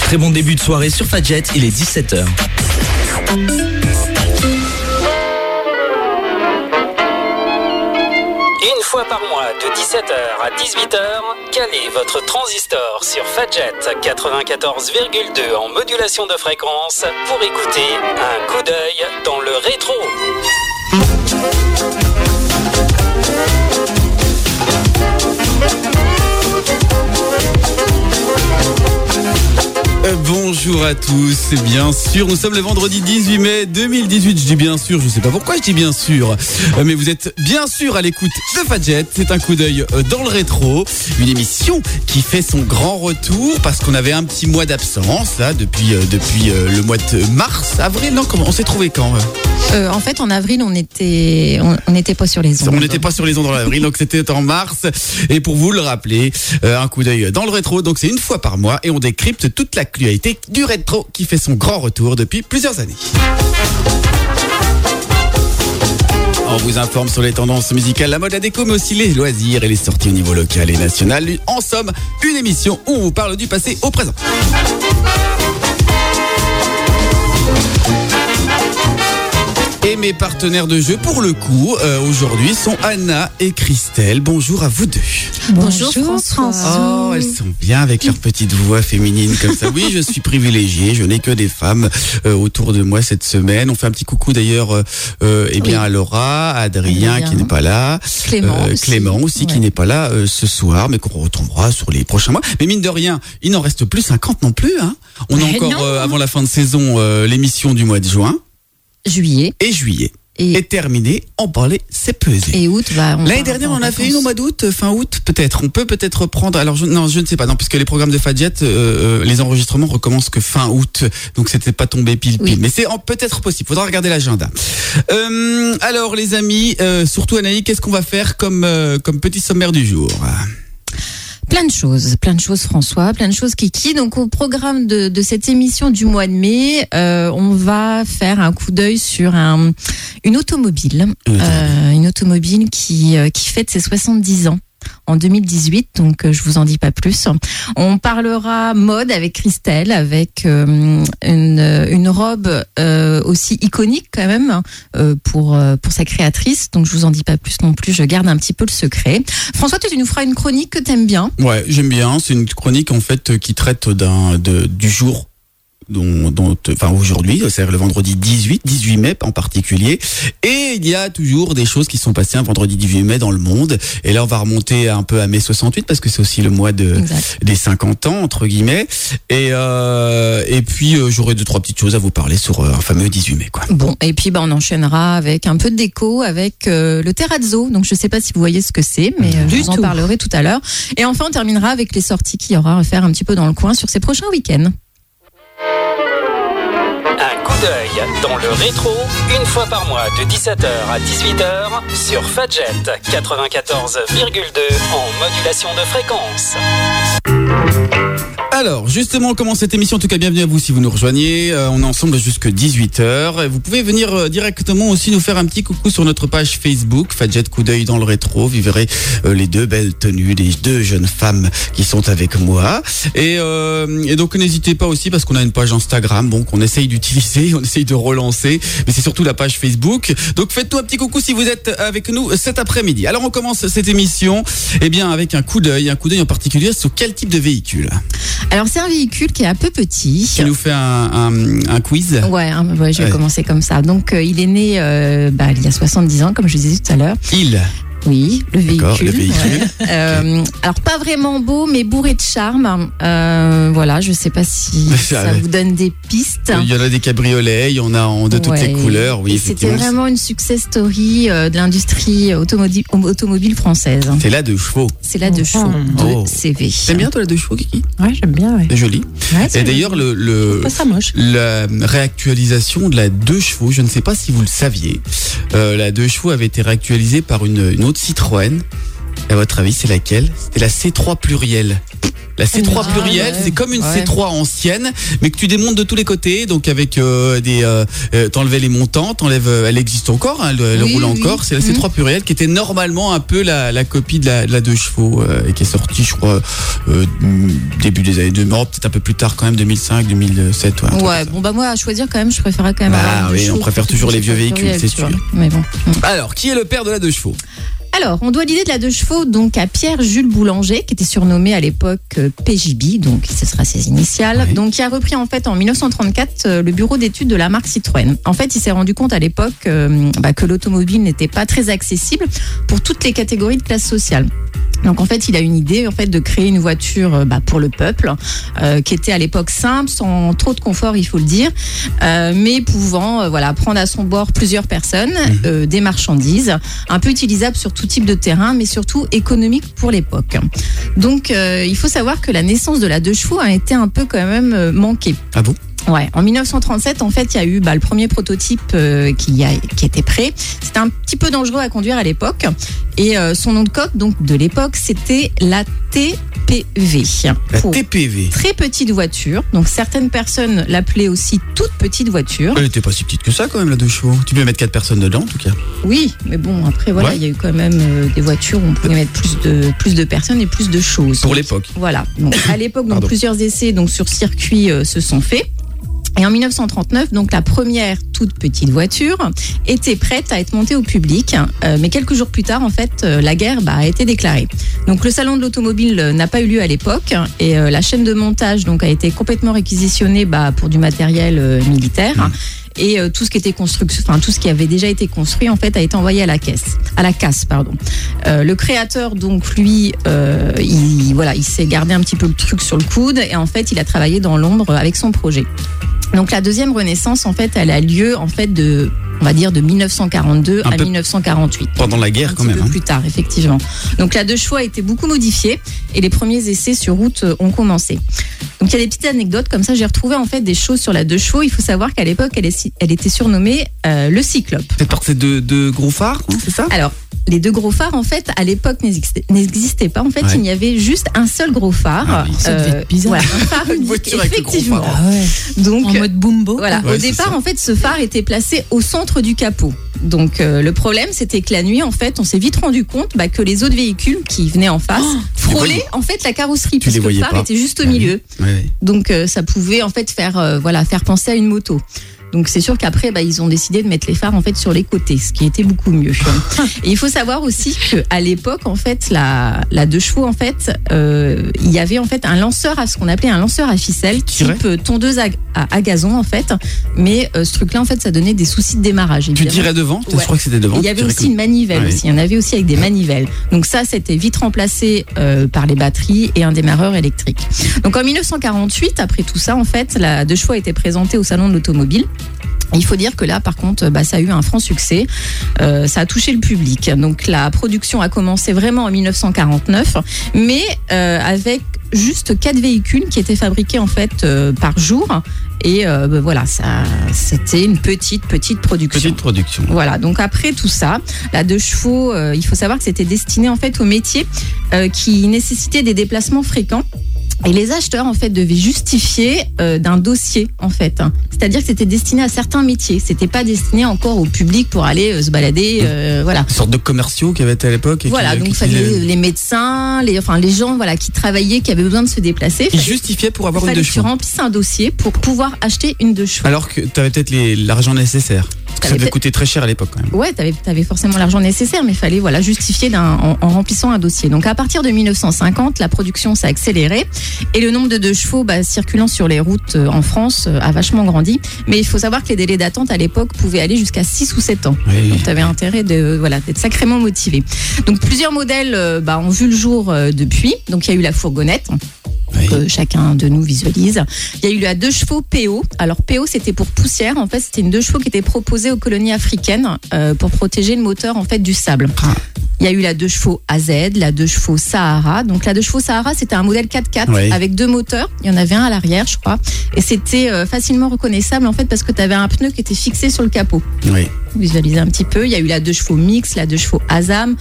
Très bon début de soirée sur Fadjet, il est 17h. Une fois par mois, de 17h à 18h, calez votre transistor sur Fadjet 94,2 en modulation de fréquence pour écouter un coup d'œil dans le rétro. Bonjour à tous, bien sûr, nous sommes le vendredi 18 mai 2018, je dis bien sûr, je sais pas pourquoi je dis bien sûr, mais vous êtes bien sûr à l'écoute de Fadjet, c'est un coup d'œil dans le rétro, une émission qui fait son grand retour parce qu'on avait un petit mois d'absence là, depuis le mois de mars, avril, non, comment on s'est trouvé quand En fait, en avril, on n'était pas sur les ondes. On n'était pas sur les ondes en avril, donc c'était en mars. Et pour vous le rappeler, un coup d'œil dans le rétro. Donc c'est une fois par mois et on décrypte toute l'actualité du rétro qui fait son grand retour depuis plusieurs années. On vous informe sur les tendances musicales, la mode, la déco, mais aussi les loisirs et les sorties au niveau local et national. En somme, une émission où on vous parle du passé au présent. Et mes partenaires de jeu, pour le coup, aujourd'hui, sont Anna et Christelle. Bonjour à vous deux. Bonjour François. Oh, elles sont bien avec leur petite voix féminine comme ça. Oui, je suis privilégiée, je n'ai que des femmes autour de moi cette semaine. On fait un petit coucou d'ailleurs à Laura, à Adrien qui n'est pas là, Clément aussi qui n'est pas là ce soir, mais qu'on retrouvera sur les prochains mois. Mais mine de rien, il n'en reste plus 50 non plus. Hein. On a encore, avant la fin de saison, l'émission du mois de juin. Juillet. Et terminé, emballer, c'est pesé. Et août, l'année dernière, on en a fait une au mois d'août, fin août, peut-être. On peut peut-être reprendre. Alors, je ne sais pas, non, puisque les programmes de Fadjet, les enregistrements recommencent que fin août. Donc, c'était pas tombé pile. Oui. Mais c'est peut-être possible. Faudra regarder l'agenda. Alors, les amis, surtout Anaïs, qu'est-ce qu'on va faire comme petit sommaire du jour? Plein de choses François, plein de choses Kiki. Donc au programme de cette émission du mois de mai, on va faire un coup d'œil sur une automobile, une automobile qui fête ses 70 ans. En 2018, donc je vous en dis pas plus. On parlera mode avec Christelle, avec une robe aussi iconique quand même pour sa créatrice. Donc je vous en dis pas plus non plus, je garde un petit peu le secret. François, toi tu nous feras une chronique que t'aimes bien. Ouais, j'aime bien. C'est une chronique en fait qui traite du jour. Aujourd'hui, c'est-à-dire le vendredi 18 mai en particulier. Et il y a toujours des choses qui sont passées un vendredi 18 mai dans le monde. Et là, on va remonter un peu à mai 68 parce que c'est aussi le mois des 50 ans, entre guillemets. Et puis, j'aurai 2-3 petites choses à vous parler sur un fameux 18 mai, quoi. Bon, et puis, on enchaînera avec un peu de déco avec le terrazzo. Donc, je sais pas si vous voyez ce que c'est, mais je vous en parlerai tout à l'heure. Et enfin, on terminera avec les sorties qu'il y aura à faire un petit peu dans le coin sur ces prochains week-ends. Un coup d'œil dans le rétro, une fois par mois de 17h à 18h sur Fadjet 94,2 en modulation de fréquence. Alors, justement, on commence cette émission. En tout cas, bienvenue à vous si vous nous rejoignez. On est ensemble jusque 18h. Vous pouvez venir directement aussi nous faire un petit coucou sur notre page Facebook, Fadjet Coup d'œil dans le rétro. Vous verrez les deux belles tenues, les deux jeunes femmes qui sont avec moi. Et donc, n'hésitez pas aussi parce qu'on a une page Instagram, bon, qu'on essaye d'utiliser, on essaye de relancer. Mais c'est surtout la page Facebook. Donc, faites-nous un petit coucou si vous êtes avec nous cet après-midi. Alors, on commence cette émission, avec un coup d'œil en particulier sur quel type de véhicule? Alors c'est un véhicule qui est un peu petit. Tu nous fais un quiz? Ouais, je vais commencer comme ça. Donc il est né il y a 70 ans, comme je disais tout à l'heure. Oui, le véhicule. Ouais. Alors pas vraiment beau, mais bourré de charme. Je sais pas si ça vous donne des pistes. Il y en a des cabriolets, il y en a de toutes les couleurs. Oui, c'était vraiment une success story de l'industrie automobile française. C'est la 2 chevaux. C'est la 2 chevaux de CV. T'aimes bien toi la 2 chevaux, Kiki? Ouais, j'aime bien. Ouais. C'est joli. Ouais, et d'ailleurs pas ça moche. La réactualisation de la 2 chevaux, je ne sais pas si vous le saviez. La 2 chevaux avait été réactualisée par une autre Citroën. À votre avis, c'est laquelle? C'était la C3 pluriel. La C3 plurielle, ouais. c'est comme une Ouais. C3 ancienne, mais que tu démontes de tous les côtés, donc avec t'enlevais les montants, elle existe encore, hein, elle Oui, roule oui. encore. C'est la C3 plurielle qui était normalement un peu la copie de la 2 chevaux et qui est sortie, je crois, début des années 2000, peut-être un peu plus tard quand même, 2005, 2007. Ouais, un truc Ouais, comme ça. bon bah moi à choisir quand même, je préférais quand même. Bah avoir une oui, deux on chevaux préfère plutôt toujours que les vieux C3 véhicules, pluriel, c'est tu vois. sûr. Mais bon. Alors, qui est le père de la 2 chevaux? Alors, on doit l'idée de la 2 chevaux donc à Pierre-Jules Boulanger, qui était surnommé à l'époque PJB, donc ce sera ses initiales, Ouais. donc qui a repris en fait en 1934 le bureau d'études de la marque Citroën. En fait, il s'est rendu compte à l'époque que l'automobile n'était pas très accessible pour toutes les catégories de classe sociale. Donc en fait, il a une idée en fait de créer une voiture pour le peuple, qui était à l'époque simple, sans trop de confort, il faut le dire, mais pouvant prendre à son bord plusieurs personnes, des marchandises, un peu utilisable sur tout type de terrain, mais surtout économique pour l'époque. Donc il faut savoir que la naissance de la 2 chevaux a été un peu quand même manquée. Ah bon? Ouais, en 1937, en fait, il y a eu le premier prototype qui était prêt. C'était un petit peu dangereux à conduire à l'époque. Et son nom de code, donc de l'époque, c'était la TPV. La Pour TPV. très petite voiture. Donc certaines personnes l'appelaient aussi toute petite voiture. Elle était pas si petite que ça quand même, la 2 chevaux. Tu peux mettre 4 personnes dedans en tout cas. Oui, mais bon, après voilà, Ouais. il y a eu quand même des voitures où on pouvait mettre plus de personnes et plus de choses. Pour l'époque. Voilà. Donc à l'époque, donc Pardon. plusieurs essais donc sur circuit se sont faits. Et en 1939, donc la première toute petite voiture était prête à être montée au public, mais quelques jours plus tard, en fait, la guerre a été déclarée. Donc le salon de l'automobile n'a pas eu lieu à l'époque et la chaîne de montage donc a été complètement réquisitionnée pour du matériel militaire. Et tout ce qui était tout ce qui avait déjà été construit en fait a été envoyé à la casse, pardon. Le créateur donc lui, il s'est gardé un petit peu le truc sur le coude et en fait il a travaillé dans l'ombre avec son projet. Donc la deuxième renaissance en fait elle a lieu en fait de 1942 Un à peu 1948. Pendant la guerre Un quand petit même. peu Hein. plus tard, effectivement. Donc la 2 chevaux a été beaucoup modifiée et les premiers essais sur route ont commencé. Donc il y a des petites anecdotes comme ça. J'ai retrouvé en fait des choses sur la 2 chevaux. Il faut savoir qu'à l'époque, elle était surnommée le Cyclope. Peut-être par ces deux gros phares, hein, c'est ça? Alors, les 2 gros phares, en fait, à l'époque, n'existaient pas. En fait, Ouais. il y avait juste un seul gros phare. Ah oui, ça devait être bizarre. Voilà, un phare Une unique, voiture avec le gros effectivement. phare. Ah ouais. Donc, En mode Bumbo. voilà, Ouais, au c'est départ, ça. en fait, ce phare était placé au centre du capot. Donc, le problème, c'était que la nuit, en fait, on s'est vite rendu compte que les autres véhicules qui venaient en face frôlaient, voyais. en fait, la carrosserie, Tu parce les que le voyais phare pas. était juste au Ah oui. milieu. Ouais. Donc, ça pouvait, en fait, faire penser à une moto. Donc c'est sûr qu'après ils ont décidé de mettre les phares en fait sur les côtés, ce qui était beaucoup mieux. Et il faut savoir aussi que à l'époque en fait la 2 chevaux en fait il y avait en fait un lanceur à ce qu'on appelait un lanceur à ficelle Tirait. type tondeuse à gazon en fait, mais ce truc-là en fait ça donnait des soucis de démarrage. Tu évidemment. tirais devant? Ouais. Je crois que c'était devant. Il y avait Tu tirais aussi une manivelle Ouais. aussi. Il y en avait aussi avec des manivelles. Donc ça, c'était vite remplacé par les batteries et un démarreur électrique. Donc en 1948, après tout ça, en fait, la 2 chevaux a été présentée au salon de l'automobile. Il faut dire que là, par contre, ça a eu un franc succès. Ça a touché le public. Donc la production a commencé vraiment en 1949, mais avec juste 4 véhicules qui étaient fabriqués en fait par jour. Et ça, c'était une petite production. Petite production. Voilà, donc après tout ça, la 2 chevaux, il faut savoir que c'était destiné en fait aux métiers qui nécessitaient des déplacements fréquents. Et les acheteurs en fait devaient justifier d'un dossier en fait. C'est-à-dire que c'était destiné à certains métiers. C'était pas destiné encore au public pour aller se balader, voilà. Une sorte de commerciaux qu'il y avait à l'époque. et Voilà, qui- donc il qui- fallait les médecins, les gens qui travaillaient, qui avaient besoin de se déplacer. Qui justifiaient pour avoir Il une fallait 2 que tu chevaux. remplisses un dossier pour pouvoir acheter une 2 chevaux. Alors que tu avais peut-être l'argent nécessaire. Parce que ça T'avais devait peut-être- coûter très cher à l'époque quand même. Ouais, t'avais forcément l'argent nécessaire, mais il fallait justifier en remplissant un dossier. Donc à partir de 1950, la production s'est accélérée et le nombre de 2 chevaux circulant sur les routes en France a vachement grandi. Mais il faut savoir que les délais d'attente à l'époque pouvaient aller jusqu'à 6 ou 7 ans. Oui. Donc tu avais intérêt d'être sacrément motivé. Donc plusieurs modèles ont vu le jour depuis. Donc il y a eu la fourgonnette. Oui. Que chacun de nous visualise. Il y a eu la 2 chevaux PO. Alors PO, c'était pour poussière. En fait, c'était une 2 chevaux qui était proposée aux colonies africaines pour protéger le moteur en fait du sable. Ah. Il y a eu la 2 chevaux AZ, la 2 chevaux Sahara. Donc la 2 chevaux Sahara, c'était un modèle 4x4 Oui. avec 2 moteurs. Il y en avait un à l'arrière, je crois. Et c'était facilement reconnaissable en fait parce que tu avais un pneu qui était fixé sur le capot. Oui. Visualiser un petit peu. Il y a eu la 2 chevaux Mix, la 2 chevaux Azam,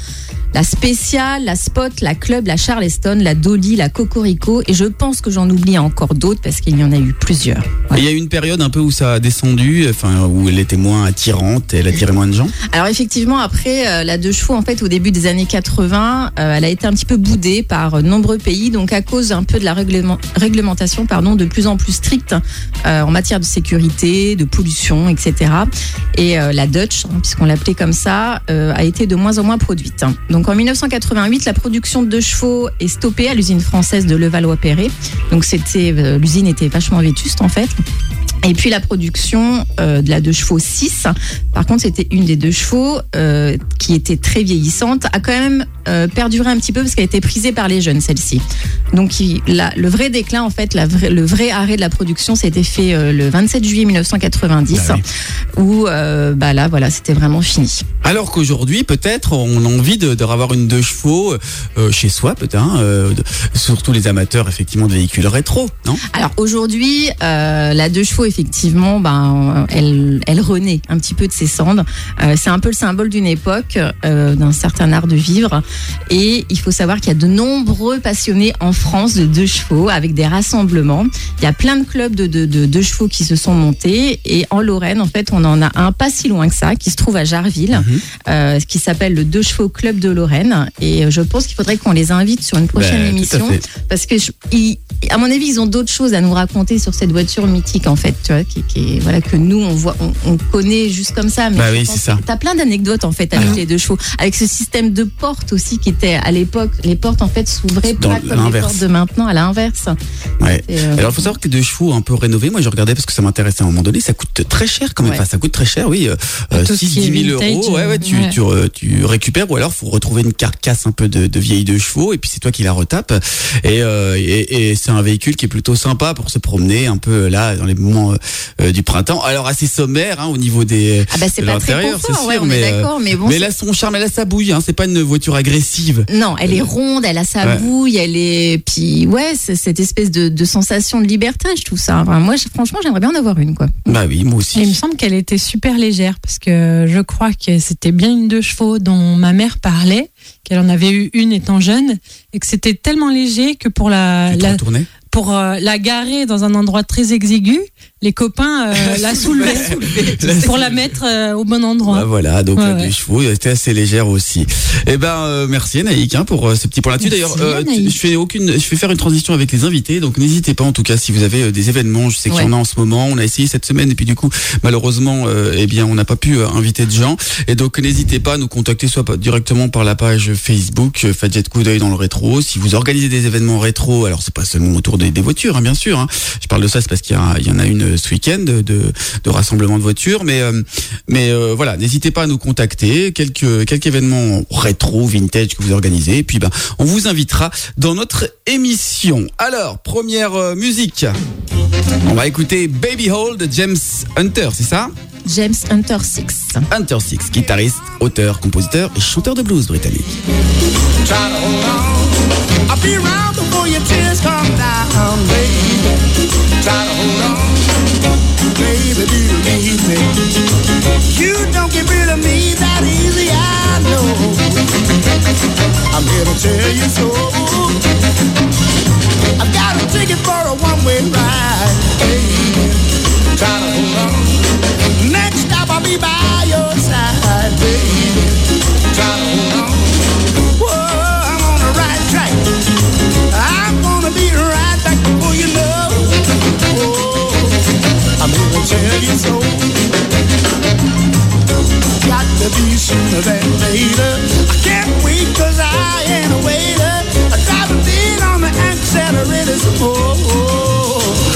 la Spéciale, la Spot, la Club, la Charleston, la Dolly, la Cocorico, et je pense que j'en oublie encore d'autres parce qu'il y en a eu plusieurs. Il y a eu une période un peu où ça a descendu, enfin où elle était moins attirante, elle attirait moins de gens. Alors effectivement, après la 2 chevaux, en fait, au début des années 80, elle a été un petit peu boudée par de nombreux pays, donc à cause un peu de la réglementation, de plus en plus stricte en matière de sécurité, de pollution, etc. Et la Dutch, puisqu'on l'appelait comme ça, a été de moins en moins produite. Donc en 1988, la production de 2 chevaux est stoppée à l'usine française de Levallois-Perret. Donc l'usine était vachement vétuste en fait. Et puis la production de la 2 chevaux 6, par contre c'était une des 2 chevaux qui était très vieillissante, a quand même perduré un petit peu parce qu'elle a été prisée par les jeunes, celle-ci. Donc le vrai déclin, en fait, le vrai arrêt de la production, s'était fait le 27 juillet 1990, où là, voilà, c'était vraiment fini. Alors qu'aujourd'hui, peut-être, on a envie de revoir une 2 chevaux chez soi, peut-être, surtout les amateurs, effectivement, de véhicules rétro, non ? Alors aujourd'hui, la 2 chevaux, effectivement, elle renaît un petit peu de ses cendres. C'est un peu le symbole d'une époque, d'un certain art de vivre. Et il faut savoir qu'il y a de nombreux passionnés en France de 2 chevaux avec des rassemblements. Il y a plein de clubs de 2 chevaux qui se sont montés. Et en Lorraine, en fait, on en a un pas si loin que ça, qui se trouve à Jarville, qui s'appelle le 2 chevaux Club de Lorraine. Et je pense qu'il faudrait qu'on les invite sur une prochaine émission. Parce que, à mon avis, ils ont d'autres choses à nous raconter sur cette voiture mythique, en fait, tu vois, qui voilà, que nous, on connaît juste comme ça. Mais oui, c'est ça. T'as plein d'anecdotes, en fait, avec les 2 chevaux. Avec ce système de portes aussi, qui était à l'époque, les portes, en fait, s'ouvraient pas comme les portes de maintenant, à l'inverse. Ouais. Alors, il faut savoir que 2 chevaux un peu rénovés, moi, je regardais parce que ça m'intéressait à un moment donné, ça coûte très cher quand même. Enfin, ça coûte très cher, oui. 6-10 000 euros. Tu récupères, ou alors, faut retrouver une carcasse un peu de vieille 2 chevaux, et puis c'est toi qui la retapes. Et c'est un véhicule qui est plutôt sympa pour se promener un peu là, dans les moments du printemps. Alors, assez sommaire, au niveau des. C'est pas très confort, on est d'accord, mais bon. Mais elle a son charme, elle a sa bouille, c'est pas une voiture agressive. Non, elle est ronde, elle a sa bouille, elle est. Puis, c'est cette espèce de sensation de liberté, je trouve ça. Enfin, moi, franchement, j'aimerais bien en avoir une, quoi. Bah oui, moi aussi. Et il me semble qu'elle était super légère, parce que je crois que c'était bien une 2 chevaux dont ma mère parlait, qu'elle en avait eu une étant jeune, et que c'était tellement léger que pour la garer dans un endroit très exigu, les copains la soulevaient pour la mettre au bon endroit. Voilà, donc la 2 chevaux était assez légère aussi. Merci Anaïk pour ce petit point là-dessus. D'ailleurs, je vais faire une transition avec les invités, donc n'hésitez pas en tout cas si vous avez des événements. Je sais qu'il y en a en ce moment. On a essayé cette semaine et puis du coup malheureusement on n'a pas pu inviter de gens. Et donc n'hésitez pas à nous contacter soit directement par la page Facebook Fadjet Coup d'œil dans le rétro. Si vous organisez des événements rétro, alors c'est pas seulement autour des voitures, bien sûr. Je parle de ça, c'est parce qu'il y en a une ce week-end de rassemblement de voitures, mais voilà, n'hésitez pas à nous contacter, quelques événements rétro, vintage que vous organisez, et puis on vous invitera dans notre émission. Alors, première musique, on va écouter Baby Hole de James Hunter, c'est ça ? James Hunter 6. Hunter 6, guitariste, auteur, compositeur et chanteur de blues britannique. I'll be around before your tears come down, baby. Try to hold on, baby, believe me. You don't get rid of me that easy, I know. I'm here to tell you so. I've got a ticket for a one-way ride, baby. Try to hold on. Next stop I'll be by your side, baby. Try to hold on. I'm gonna be right back before you know. Oh, I'm here to tell you so. Got to be sooner than later. I can't wait 'cause I ain't a waiter. I drive a beat on the accelerator some more.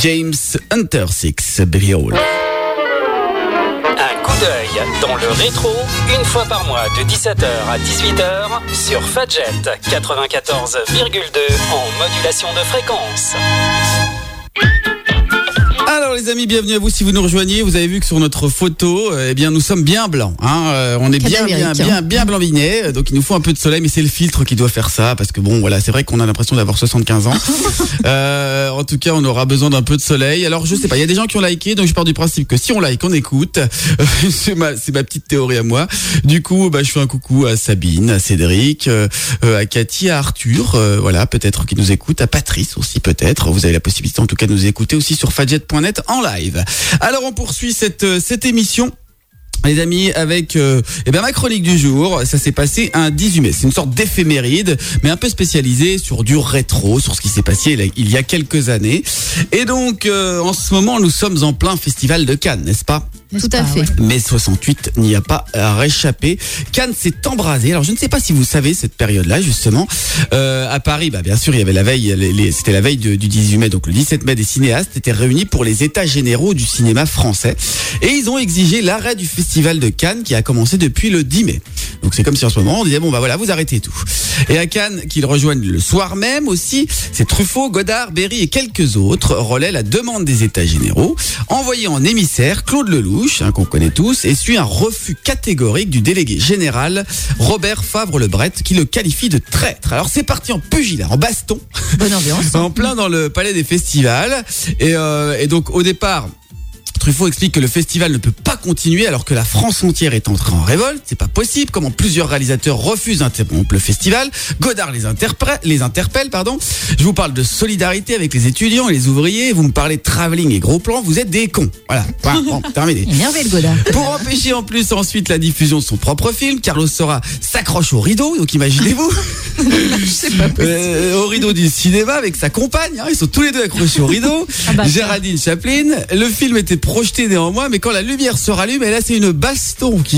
James Hunter 6, Billy Hall. Un coup d'œil dans le rétro, une fois par mois de 17h à 18h sur Fadjet 94,2 en modulation de fréquence. Alors les amis, bienvenue à vous si vous nous rejoignez. Vous avez vu que sur notre photo, eh bien nous sommes bien blancs. On est bien blanc-binet. Donc il nous faut un peu de soleil, mais c'est le filtre qui doit faire ça, parce que bon, voilà, c'est vrai qu'on a l'impression d'avoir 75 ans. En tout cas, on aura besoin d'un peu de soleil. Alors je sais pas, il y a des gens qui ont liké, donc je pars du principe que si on like, on écoute. C'est ma petite théorie à moi. Du coup, je fais un coucou à Sabine, à Cédric, à Cathy, à Arthur, voilà, peut-être qui nous écoute, à Patrice aussi peut-être. Vous avez la possibilité en tout cas de nous écouter aussi sur fadjet.net en live. Alors on poursuit cette émission, les amis, avec ma chronique du jour. Ça s'est passé un 18 mai. C'est une sorte d'éphéméride, mais un peu spécialisée sur du rétro, sur ce qui s'est passé il y a quelques années. Et donc, en ce moment, nous sommes en plein festival de Cannes, n'est-ce pas ? Tout à fait. Ouais. Mai 68 n'y a pas à réchapper. Cannes s'est embrasé. Alors je ne sais pas si vous savez cette période-là justement. À Paris, bien sûr, il y avait la veille. C'était la veille du 18 mai, donc le 17 mai, des cinéastes étaient réunis pour les États généraux du cinéma français, et ils ont exigé l'arrêt du festival de Cannes qui a commencé depuis le 10 mai. Donc c'est comme si en ce moment on disait voilà, vous arrêtez tout. Et à Cannes, qu'ils rejoignent le soir même aussi, c'est Truffaut, Godard, Berry et quelques autres relaient la demande des États généraux, envoyé en émissaire Claude Lelouch, qu'on connaît tous, et suit un refus catégorique du délégué général Robert Favre-Lebret, qui le qualifie de traître. Alors c'est parti en pugilat, en baston. Bonne ambiance. En plein dans le palais des festivals. Et donc au départ, Truffaut explique que le festival ne peut pas continuer alors que la France entière est entrée en révolte. C'est pas possible. Comment plusieurs réalisateurs refusent d'interrompre le festival. Godard les interpelle. Je vous parle de solidarité avec les étudiants et les ouvriers. Vous me parlez de travelling et gros plans. Vous êtes des cons. Voilà. Bon, terminé. Énervé le Godard. Pour empêcher en plus ensuite la diffusion de son propre film, Carlos Saura s'accroche au rideau. Donc imaginez-vous. C'est pas possible. Au rideau du cinéma avec sa compagne. Ils sont tous les deux accrochés au rideau. Géraldine Chaplin. Le film était projeté néanmoins, mais quand la lumière se rallume, et là c'est une baston qui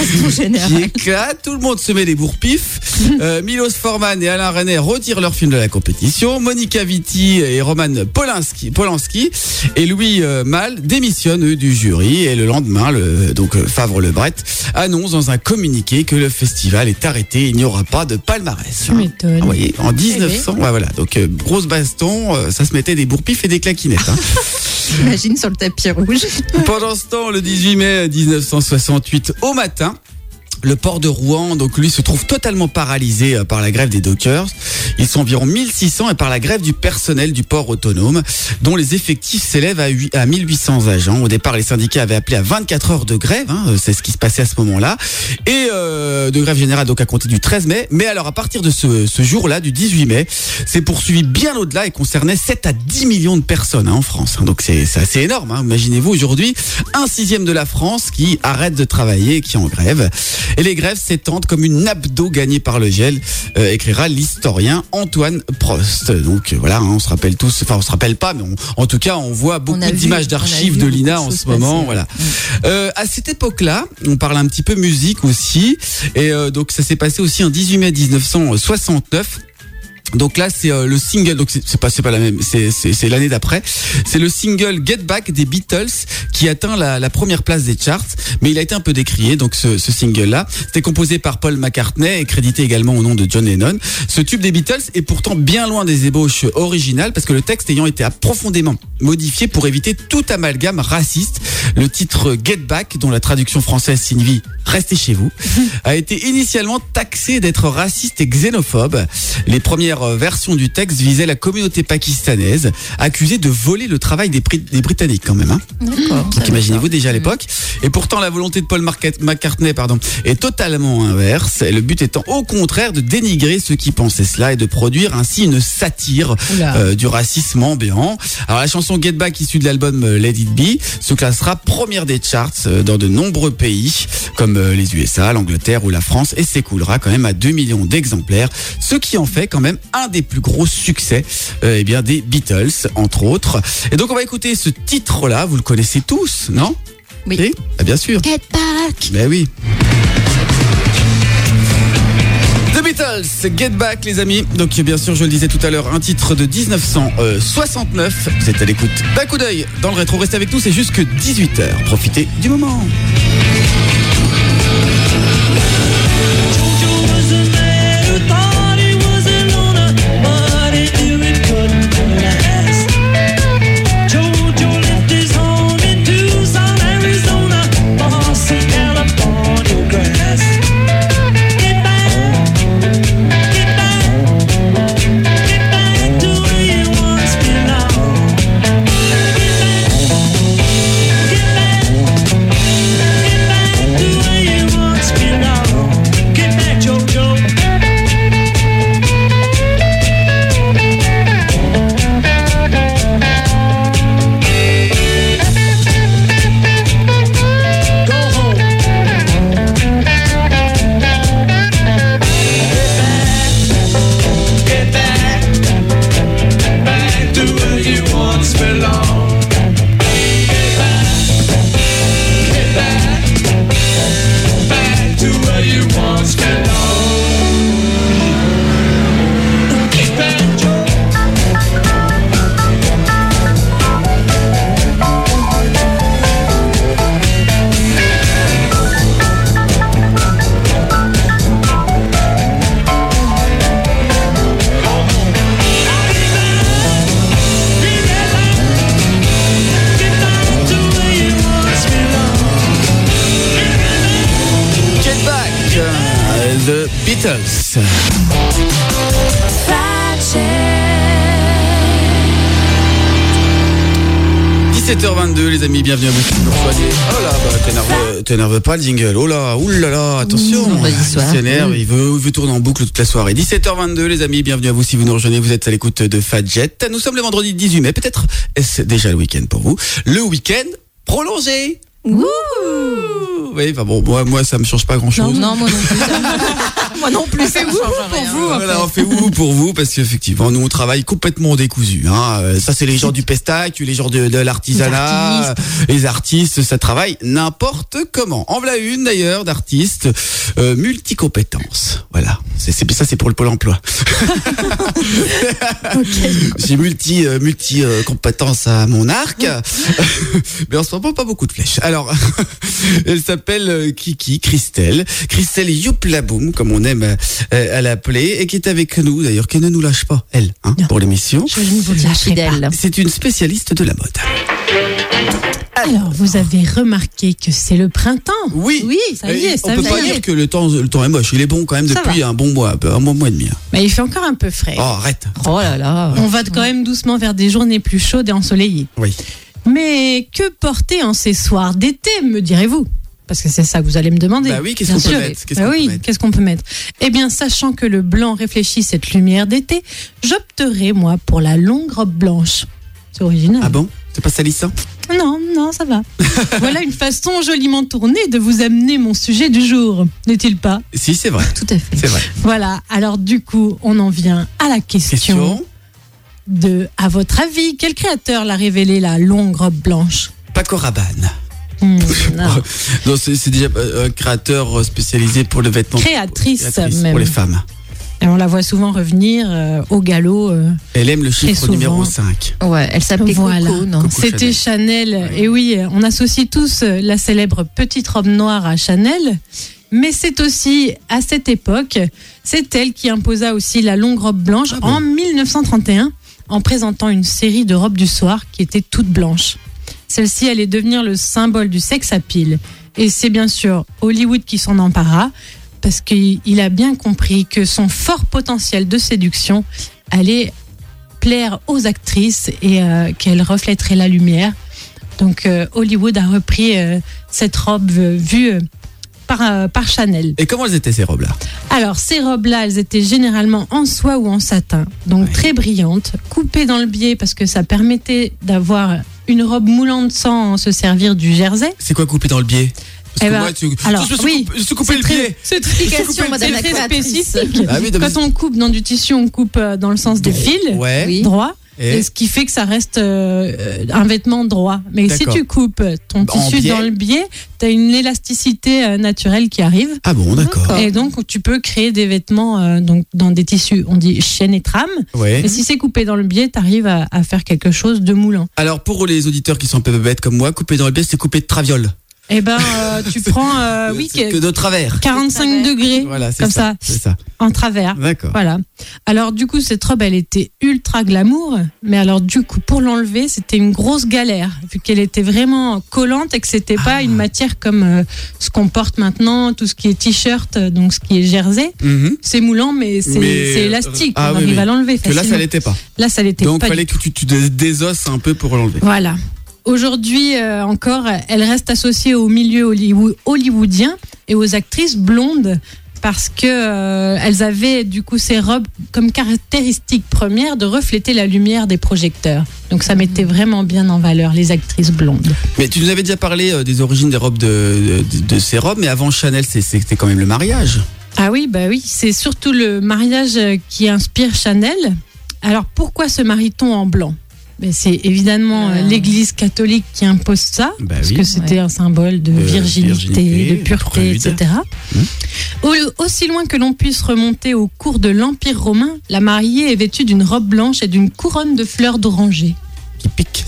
éclate, tout le monde se met des bourre-pifs. Milos Forman et Alain Resnais retirent leur film de la compétition. Monica Vitti et Roman Polanski et Louis Malle démissionnent eux du jury, et le lendemain, Favre-Lebret annonce dans un communiqué que le festival est arrêté, il n'y aura pas de palmarès. Tu m'étonnes. Vous voyez, en 1900, voilà, donc grosse baston, ça se mettait des bourre-pifs et des claquinettes. Imagine sur le tapis rouge. Pendant ce temps, le 18 mai 1968, au matin, le port de Rouen, donc lui, se trouve totalement paralysé par la grève des dockers. Ils sont environ 1600, et par la grève du personnel du port autonome, dont les effectifs s'élèvent à 1800 agents. Au départ, les syndicats avaient appelé à 24 heures de grève, c'est ce qui se passait à ce moment-là, et de grève générale donc à compter du 13 mai. Mais alors à partir de ce jour-là, du 18 mai, c'est poursuivi bien au-delà et concernait 7 à 10 millions de personnes en France. Donc c'est assez énorme. Imaginez-vous aujourd'hui, 1/6 de la France qui arrête de travailler et qui est en grève. Et les grèves s'étendent comme une nappe d'eau gagnée par le gel, écrira l'historien Antoine Prost. Donc voilà, on se rappelle tous, enfin on se rappelle pas, mais en tout cas on voit beaucoup d'images d'archives de l'INA en ce moment. Voilà. À cette époque-là, on parle un petit peu musique aussi, et donc ça s'est passé aussi un 18 mai 1969. Donc là c'est le single, donc c'est pas la même, c'est l'année d'après. C'est le single Get Back des Beatles qui atteint la première place des charts, mais il a été un peu décrié. Donc ce single-là, c'était composé par Paul McCartney et crédité également au nom de John Lennon. Ce tube des Beatles est pourtant bien loin des ébauches originales, parce que le texte ayant été profondément modifié pour éviter tout amalgame raciste. Le titre Get Back, dont la traduction française signifie Restez chez vous, a été initialement taxé d'être raciste et xénophobe. Les premières versions du texte visaient la communauté pakistanaise, accusée de voler le travail des Britanniques quand même. D'accord. Donc imaginez-vous déjà à l'époque. Et pourtant la volonté de Paul McCartney est totalement inverse. Et le but étant au contraire de dénigrer ceux qui pensaient cela et de produire ainsi une satire du racisme ambiant. Alors la chanson Get Back, issue de l'album Let It Be, se classera première des charts dans de nombreux pays comme les USA, l'Angleterre ou la France, et s'écoulera quand même à 2 millions d'exemplaires, ce qui en fait quand même un des plus gros succès des Beatles, entre autres. Et donc on va écouter ce titre-là, vous le connaissez tous, non ? Oui. Bien sûr. Get Back. Ben oui. The Beatles Beatles, Get Back les amis. Donc bien sûr, je le disais tout à l'heure, un titre de 1969. Vous êtes à l'écoute d'un coup d'œil dans le rétro. Restez avec nous, c'est jusque 18h. Profitez du moment. The Beatles. 17h22 les amis, bienvenue à vous si vous nous rejoignez. Oh là, t'énerve pas le jingle. Oh là, oulala, attention. Il veut tourner en boucle toute la soirée. 17h22 les amis, bienvenue à vous si vous nous rejoignez. Vous êtes à l'écoute de Fadjet. Nous sommes le vendredi 18 mai. Peut-être est-ce déjà le week-end pour vous. Le week-end prolongé. Wouh! Oui, enfin bon, moi ça me change pas grand-chose. Non, moi non plus. Moi non plus, c'est vous pour vous. Voilà, on fait vous pour vous parce qu'effectivement, nous on travaille complètement décousu. Hein. Ça c'est les gens du pestac, les gens de l'artisanat, les artistes, ça travaille n'importe comment. En voilà une d'ailleurs d'artistes multicompétences. Voilà, ça c'est pour le Pôle Emploi. Okay. J'ai multi compétences à mon arc, mais en ce moment pas beaucoup de flèches. Alors, elle s'appelle Christelle Youplaboum, comme on aime à l'appeler, et qui est avec nous d'ailleurs, qui ne nous lâche pas, elle, hein, pour l'émission. Je ne vous lâcherai pas. C'est une spécialiste de la mode. Alors, vous avez remarqué que c'est le printemps. Oui, ça y est. On peut pas dire que le temps est moche. Il est bon quand même depuis un bon mois, un mois et demi. Mais il fait encore un peu frais. Oh, arrête. Oh là là. On va quand même doucement vers des journées plus chaudes et ensoleillées. Oui. Mais que porter en ces soirs d'été, me direz-vous? Parce que c'est ça que vous allez me demander. Bah oui, qu'est-ce qu'on peut mettre? Qu'est-ce qu'on peut mettre? Eh bien, sachant que le blanc réfléchit cette lumière d'été, j'opterai, moi, pour la longue robe blanche. C'est original. Ah bon? C'est pas salissant? Non, ça va. Voilà une façon joliment tournée de vous amener mon sujet du jour, n'est-il pas? Si, c'est vrai. Tout à fait. C'est vrai. Voilà, alors du coup, on en vient à la question à votre avis, quel créateur l'a révélé la longue robe blanche? Paco Rabanne. Non, c'est déjà un créateur spécialisé pour le vêtement. Créatrice même. Pour les femmes. Et on la voit souvent revenir au galop. Elle aime le chiffre numéro 5. Ouais, elle s'appelait Coco, non? C'était Chanel. Et oui, on associe tous la célèbre petite robe noire à Chanel. Mais c'est aussi, à cette époque, c'est elle qui imposa aussi la longue robe blanche en 1931, en présentant une série de robes du soir qui étaient toutes blanches. Celle-ci allait devenir le symbole du sex appeal. Et c'est bien sûr Hollywood qui s'en empara, parce qu'il a bien compris que son fort potentiel de séduction allait plaire aux actrices et qu'elle reflèterait la lumière. Donc Hollywood a repris cette robe vue par Chanel. Et comment elles étaient ces robes-là? Alors ces robes-là, elles étaient généralement en soie ou en satin, donc très brillantes, coupées dans le biais parce que ça permettait d'avoir une robe moulante sans se servir du jersey. C'est quoi couper dans le biais? Parce que moi, je te couper le pied. C'est très spécifique. Ah oui, quand on coupe dans du tissu, on coupe dans le sens des fils, droit. et ce qui fait que ça reste un vêtement droit. Mais D'accord. si tu coupes ton tissu biais. dans le biais, tu as une élasticité naturelle qui arrive. Ah bon, d'accord. Et donc, tu peux créer des vêtements donc, dans des tissus, on dit chaîne et trame. Ouais. Et si c'est coupé dans le biais, tu arrives à faire quelque chose de moulant. Alors, pour les auditeurs qui sont un peu bêtes comme moi, couper dans le biais, c'est couper de traviole. Eh ben, tu prends C'est que de travers. 45 degrés, Voilà, c'est comme ça. ça, C'est ça. en travers. D'accord. Voilà. Alors du coup, cette robe, elle était ultra glamour, mais alors du coup, pour l'enlever, c'était une grosse galère, vu qu'elle était vraiment collante et que c'était pas une matière comme ce qu'on porte maintenant, tout ce qui est t-shirt, donc ce qui est jersey. Mhm. C'est moulant, mais c'est élastique. ah on oui, arrive oui. à l'enlever Que là, facilement. ça l'était pas. Là, ça l'était Donc, pas. fallait que tu désosses un peu pour l'enlever. Voilà. Aujourd'hui encore, elle reste associée au milieu hollywoodien et aux actrices blondes parce que elles avaient du coup ces robes comme caractéristique première de refléter la lumière des projecteurs. Donc ça mettait vraiment bien en valeur les actrices blondes. Mais tu nous avais déjà parlé des origines des robes de ces robes, mais avant Chanel, c'était quand même le mariage. Ah oui, bah oui, c'est surtout le mariage qui inspire Chanel. Alors pourquoi se marie-t-on en blanc ? Mais c'est évidemment l'Église catholique qui impose ça, parce que c'était un symbole de virginité, de pureté, etc. Aussi loin que l'on puisse remonter au cours de l'Empire romain, la mariée est vêtue d'une robe blanche et d'une couronne de fleurs d'oranger. Qui pique.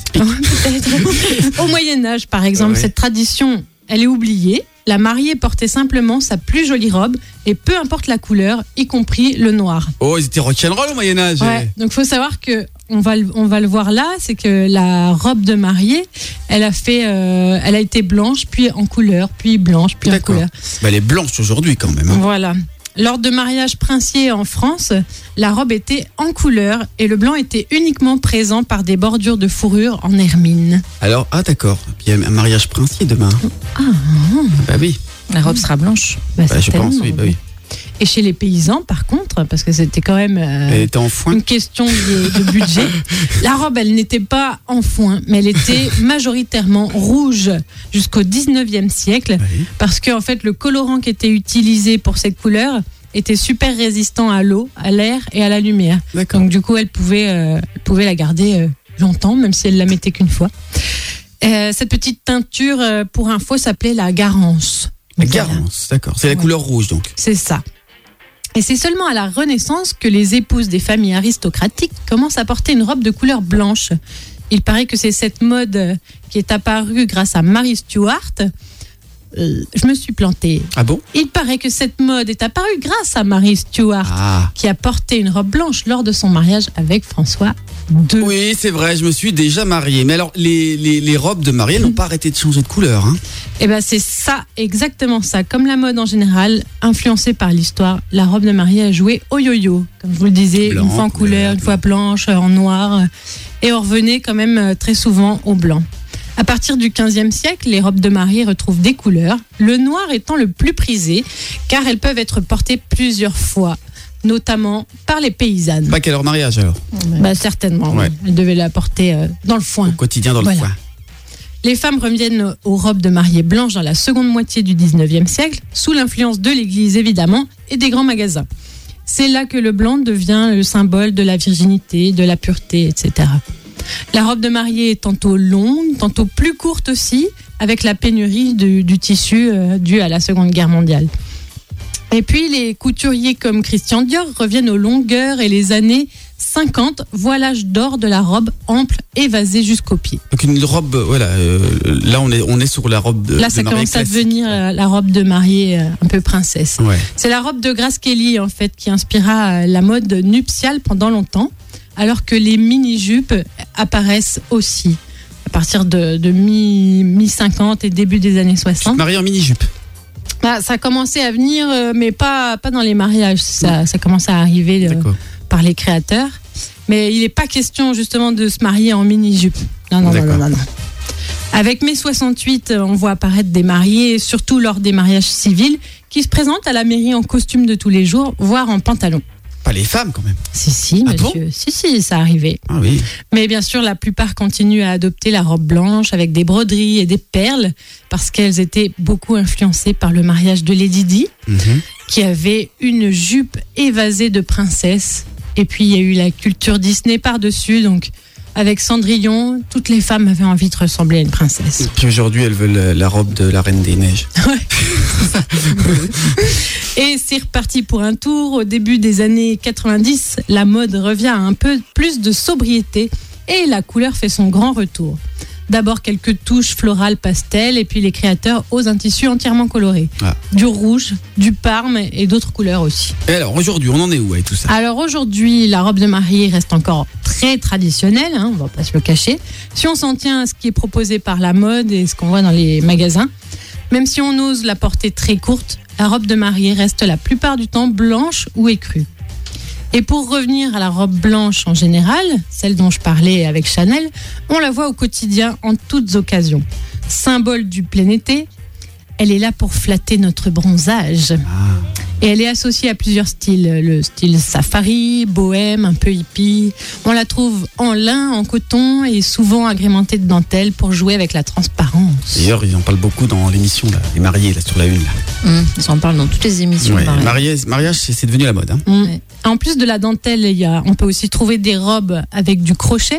Au Moyen-Âge, par exemple, cette tradition, elle est oubliée. La mariée portait simplement sa plus jolie robe, et peu importe la couleur, y compris le noir. Oh, ils étaient rock'n'roll au Moyen-Âge. Ouais, donc il faut savoir que on va le voir là, c'est que la robe de mariée, elle a été blanche, puis en couleur, puis blanche, puis en couleur. Bah, elle est blanche aujourd'hui quand même. Hein. Voilà. Lors de mariages princiers en France, la robe était en couleur et le blanc était uniquement présent par des bordures de fourrure en hermine. Alors, d'accord. Il y a un mariage princier demain. Bah oui. La robe sera blanche. Je pense, oui, bah oui. Et chez les paysans, par contre, parce que c'était quand même une question de budget, la robe, elle n'était pas en foin, mais elle était majoritairement rouge jusqu'au 19e siècle, parce qu'en fait, le colorant qui était utilisé pour cette couleur était super résistant à l'eau, à l'air et à la lumière. Donc du coup, elle pouvait la garder longtemps, même si elle la mettait qu'une fois. Cette petite teinture, pour info, s'appelait la garance. La garance, d'accord. C'est la couleur rouge, donc. C'est ça. Et c'est seulement à la Renaissance que les épouses des familles aristocratiques commencent à porter une robe de couleur blanche. Il paraît que c'est cette mode qui est apparue grâce à Mary Stuart. Je me suis plantée. Ah bon ? Il paraît que cette mode est apparue grâce à Mary Stuart, qui a porté une robe blanche lors de son mariage avec François II. Oui, c'est vrai, je me suis déjà mariée. Mais alors, les robes de mariée n'ont pas arrêté de changer de couleur. Hein. Eh ben, c'est ça, exactement ça. Comme la mode en général, influencée par l'histoire, la robe de mariée a joué au yo-yo. Comme je vous le disais, une fois en couleur, une fois blanche, en noir. Et on revenait quand même très souvent au blanc. À partir du XVe siècle, les robes de mariée retrouvent des couleurs, le noir étant le plus prisé, car elles peuvent être portées plusieurs fois, notamment par les paysannes. Pas qu'à leur mariage alors ? Bah, certainement, oui. Elles devaient la porter dans le foin. Au quotidien dans le foin. Les femmes reviennent aux robes de mariée blanches dans la seconde moitié du XIXe siècle, sous l'influence de l'Église évidemment, et des grands magasins. C'est là que le blanc devient le symbole de la virginité, de la pureté, etc. La robe de mariée est tantôt longue, tantôt plus courte aussi, avec la pénurie du tissu due à la Seconde Guerre mondiale. Et puis les couturiers comme Christian Dior reviennent aux longueurs et les années 50 voient l'âge d'or de la robe ample évasée jusqu'aux pieds. Donc une robe, là on est sur la robe de mariée. Là ça commence à devenir la robe de mariée un peu princesse. Ouais. C'est la robe de Grace Kelly en fait qui inspira la mode nuptiale pendant longtemps, alors que les mini-jupes apparaissent aussi à partir de mi-50 et début des années 60. Mariée en mini-jupe. Bah, ça a commencé à venir, mais pas dans les mariages. Ça commence à arriver par les créateurs. Mais il n'est pas question justement de se marier en mini-jupe. Non. Avec mai 68, on voit apparaître des mariés, surtout lors des mariages civils, qui se présentent à la mairie en costume de tous les jours, voire en pantalon. Pas les femmes quand même. Si, monsieur. Bon si, ça arrivait. Ah oui. Mais bien sûr, la plupart continuent à adopter la robe blanche avec des broderies et des perles parce qu'elles étaient beaucoup influencées par le mariage de Lady Di, qui avait une jupe évasée de princesse Et puis, il y a eu la culture Disney par-dessus. Donc, avec Cendrillon, toutes les femmes avaient envie de ressembler à une princesse. Et puis aujourd'hui, elles veulent la robe de la Reine des Neiges. Et c'est reparti pour un tour. Au début des années 90, la mode revient à un peu plus de sobriété et la couleur fait son grand retour. D'abord quelques touches florales pastel et puis les créateurs osent un tissu entièrement coloré. Ah. Du rouge, du parme et d'autres couleurs aussi. Et alors aujourd'hui, on en est où avec tout ça ? Alors aujourd'hui, la robe de mariée reste encore très traditionnelle, on va pas se le cacher. Si on s'en tient à ce qui est proposé par la mode et ce qu'on voit dans les magasins, même si on ose la porter très courte, la robe de mariée reste la plupart du temps blanche ou écrue. Et pour revenir à la robe blanche en général, celle dont je parlais avec Chanel, on la voit au quotidien en toutes occasions. Symbole du plein été, elle est là pour flatter notre bronzage. Et elle est associée à plusieurs styles. Le style safari, bohème, un peu hippie. On la trouve en lin, en coton et souvent agrémentée de dentelle pour jouer avec la transparence. D'ailleurs, ils en parlent beaucoup dans l'émission, là, les mariés, là, sur la une. Là. Ils en parlent dans toutes les émissions. Ouais, mariage, c'est devenu la mode. Ouais. En plus de la dentelle, on peut aussi trouver des robes avec du crochet.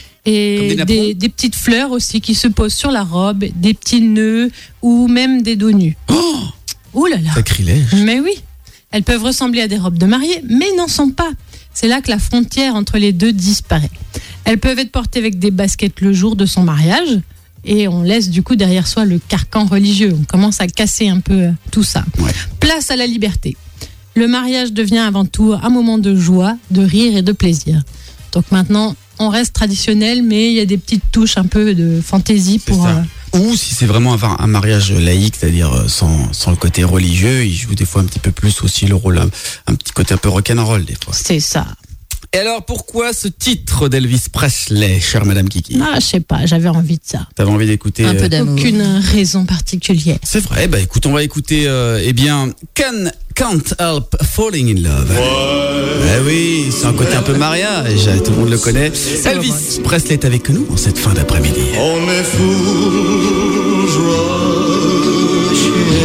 Et des petites fleurs aussi qui se posent sur la robe, des petits nœuds ou même des dos nus. Oh, ouh là là. Sacrilège. Mais oui, elles peuvent ressembler à des robes de mariée, mais n'en sont pas. C'est là que la frontière entre les deux disparaît. Elles peuvent être portées avec des baskets le jour de son mariage et on laisse du coup derrière soi le carcan religieux. On commence à casser un peu tout ça. Ouais. Place à la liberté. Le mariage devient avant tout un moment de joie, de rire et de plaisir. Donc maintenant, on reste traditionnel, mais il y a des petites touches un peu de fantaisie pour... Ou si c'est vraiment un mariage laïque, c'est-à-dire sans le côté religieux, il joue des fois un petit peu plus aussi le rôle, un petit côté un peu rock'n'roll des fois. C'est ça. Et alors pourquoi ce titre d'Elvis Presley, chère Madame Kiki ? Je sais pas, j'avais envie de ça. T'avais envie d'écouter un peu d'amour. Aucune raison particulière. C'est vrai, écoute, on va écouter Can't Help Falling in Love. Oui, c'est un côté un peu mariage, tout le monde le connaît. Elvis Presley est avec nous en cette fin d'après-midi. Only fools rush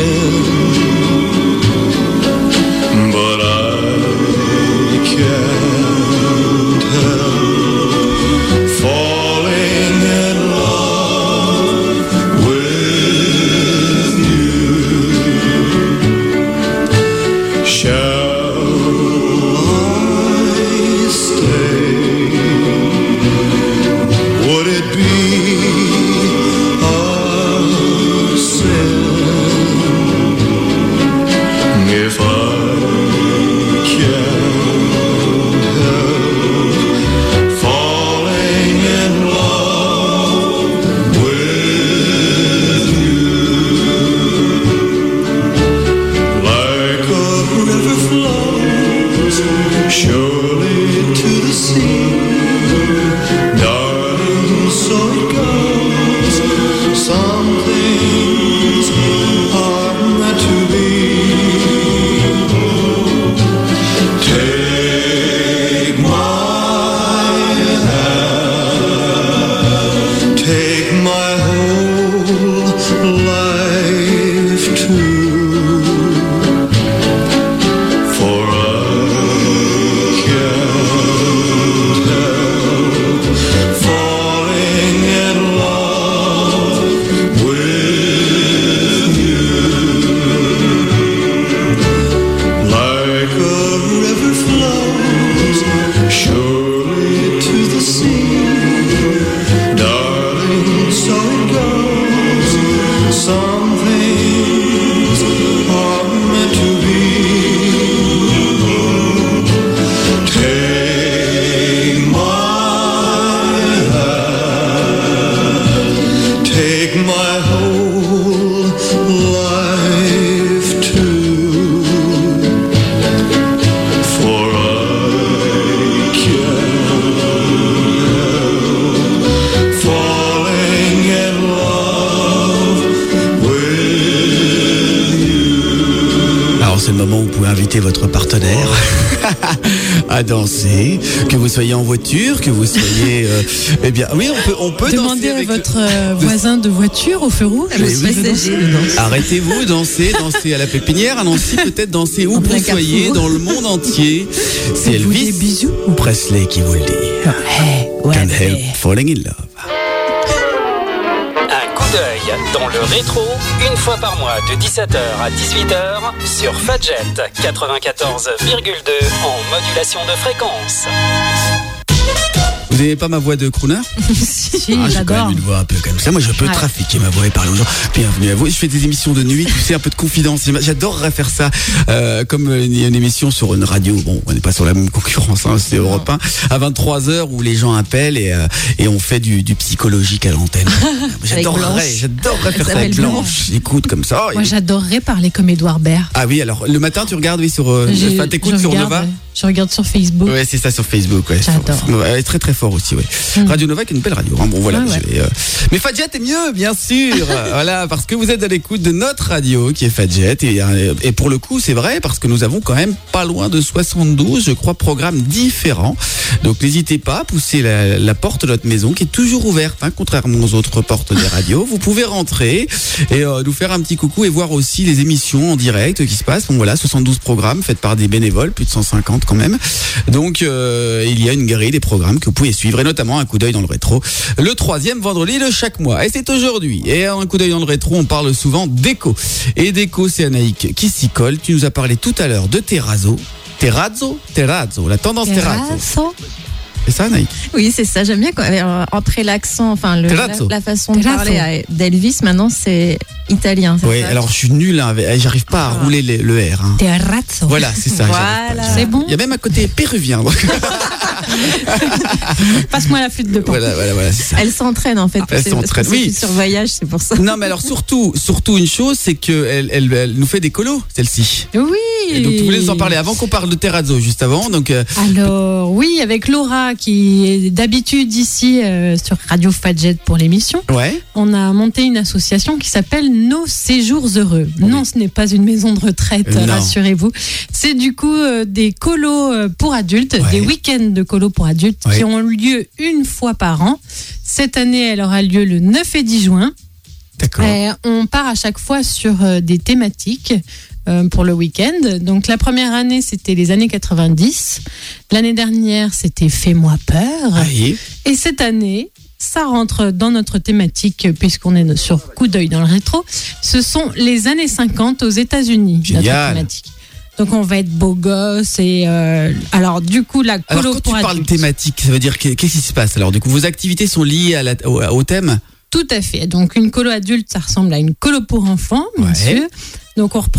in, but I can't help falling in love with you. Shall I stay? Would it be a sin if I can't help falling in love with you? Like a river flows surely to the sea, darling, so it goes. Some things are meant to be. Take my hand, take my whole life too, for I can't help falling in love with you. Like a river flows surely to the sea, darling, so it goes. Some things are meant to be. Take my hand, take my whole life too, for I can't help falling in love with you. Alors c'est le moment où vous pouvez inviter votre partenaire à danser, que vous soyez en voiture, que vous soyez... eh bien, oui, on peut demander danser avec... à votre voisin de voiture au feu rouge. Arrêtez-vous, dansez à la Pépinière, à Nancy, peut-être danser où vous soyez, dans le monde entier. C'est Elvis Presley qui vous le dit. Can't help falling in love. Un coup d'œil dans le rétro, une fois par mois de 17h à 18h sur Fadjet 94,2 en modulation de fréquence. Vous n'aimez pas ma voix de crooner? Si, j'ai j'adore. quand même une voix un peu comme ça. Moi, je peux trafiquer ma voix et parler aux gens. Bienvenue à vous. Je fais des émissions de nuit, tu sais, un peu de confidence. J'adorerais faire ça. Comme il y a une émission sur une radio. Bon, on n'est pas sur la même concurrence, hein, c'est Europe 1. À 23h où les gens appellent et on fait du psychologique à l'antenne. J'adorerais faire ça avec Blanche. J'écoute comme ça. Moi, j'adorerais parler comme Édouard Baird. Ah oui, alors le matin, tu regardes, oui, sur. T'écoutes sur Nova. Je regarde sur Facebook. Ouais, c'est ça, sur Facebook. Ouais. J'adore. Elle est très très fort aussi, ouais. Radio Nova qui est une belle radio. Hein. Bon, voilà. Mais Fadjet est mieux, bien sûr. Voilà, parce que vous êtes à l'écoute de notre radio qui est Fadjet. Et pour le coup, c'est vrai, parce que nous avons quand même pas loin de 72, je crois, programmes différents. Donc n'hésitez pas à pousser la porte de notre maison qui est toujours ouverte, hein, contrairement aux autres portes des radios. Vous pouvez rentrer et nous faire un petit coucou et voir aussi les émissions en direct qui se passent. Bon voilà, 72 programmes faits par des bénévoles, plus de 150 quand même. Donc il y a une grille des programmes que vous pouvez suivre et notamment un coup d'œil dans le rétro le 3e vendredi de chaque mois. Et c'est aujourd'hui. Et un coup d'œil dans le rétro, on parle souvent d'éco. Et d'éco, c'est Anaïk qui s'y colle. Tu nous as parlé tout à l'heure de terrazzo, la tendance terrazzo. C'est ça, Anaïk? Oui, c'est ça. J'aime bien après l'accent, enfin la façon de parler d'Elvis, maintenant c'est italien. Oui, alors je suis nul, hein, j'arrive pas à rouler le R. Hein. Terrazzo. Voilà, c'est ça. Voilà. C'est bon. Il y a même un côté péruvien. Passe-moi la flûte de pan. Voilà, c'est ça. Elle s'entraîne en fait. Elle s'entraîne, oui. Sur voyage, c'est pour ça. Non, mais alors surtout une chose, c'est qu'elle nous fait des colos, celle-ci. Oui. Et donc tu voulais nous en parler avant qu'on parle de terrazzo, juste avant. Donc. Alors oui, avec Laura qui est d'habitude ici sur Radio Fadjet pour l'émission. Ouais. On a monté une association qui s'appelle Nos Séjours Heureux. Oui. Non, ce n'est pas une maison de retraite, rassurez-vous. C'est du coup des colos pour adultes, des week-ends de colos pour adultes qui ont lieu une fois par an. Cette année, elle aura lieu le 9 et 10 juin. D'accord. On part à chaque fois sur des thématiques pour le week-end. Donc la première année, c'était les années 90. L'année dernière, c'était Fais-moi peur. Oui. Et cette année, ça rentre dans notre thématique, puisqu'on est sur coup d'œil dans le rétro. Ce sont les années 50 aux États-Unis. Génial. Notre thématique. Donc on va être beau gosse et alors du coup la colo alors, quand pour tu parles adultes. thématique, ça veut dire qu'est-ce qui se passe? Alors du coup vos activités sont liées au thème? Tout à fait. Donc une colo adulte, ça ressemble à une colo pour enfants, bien sûr. Donc on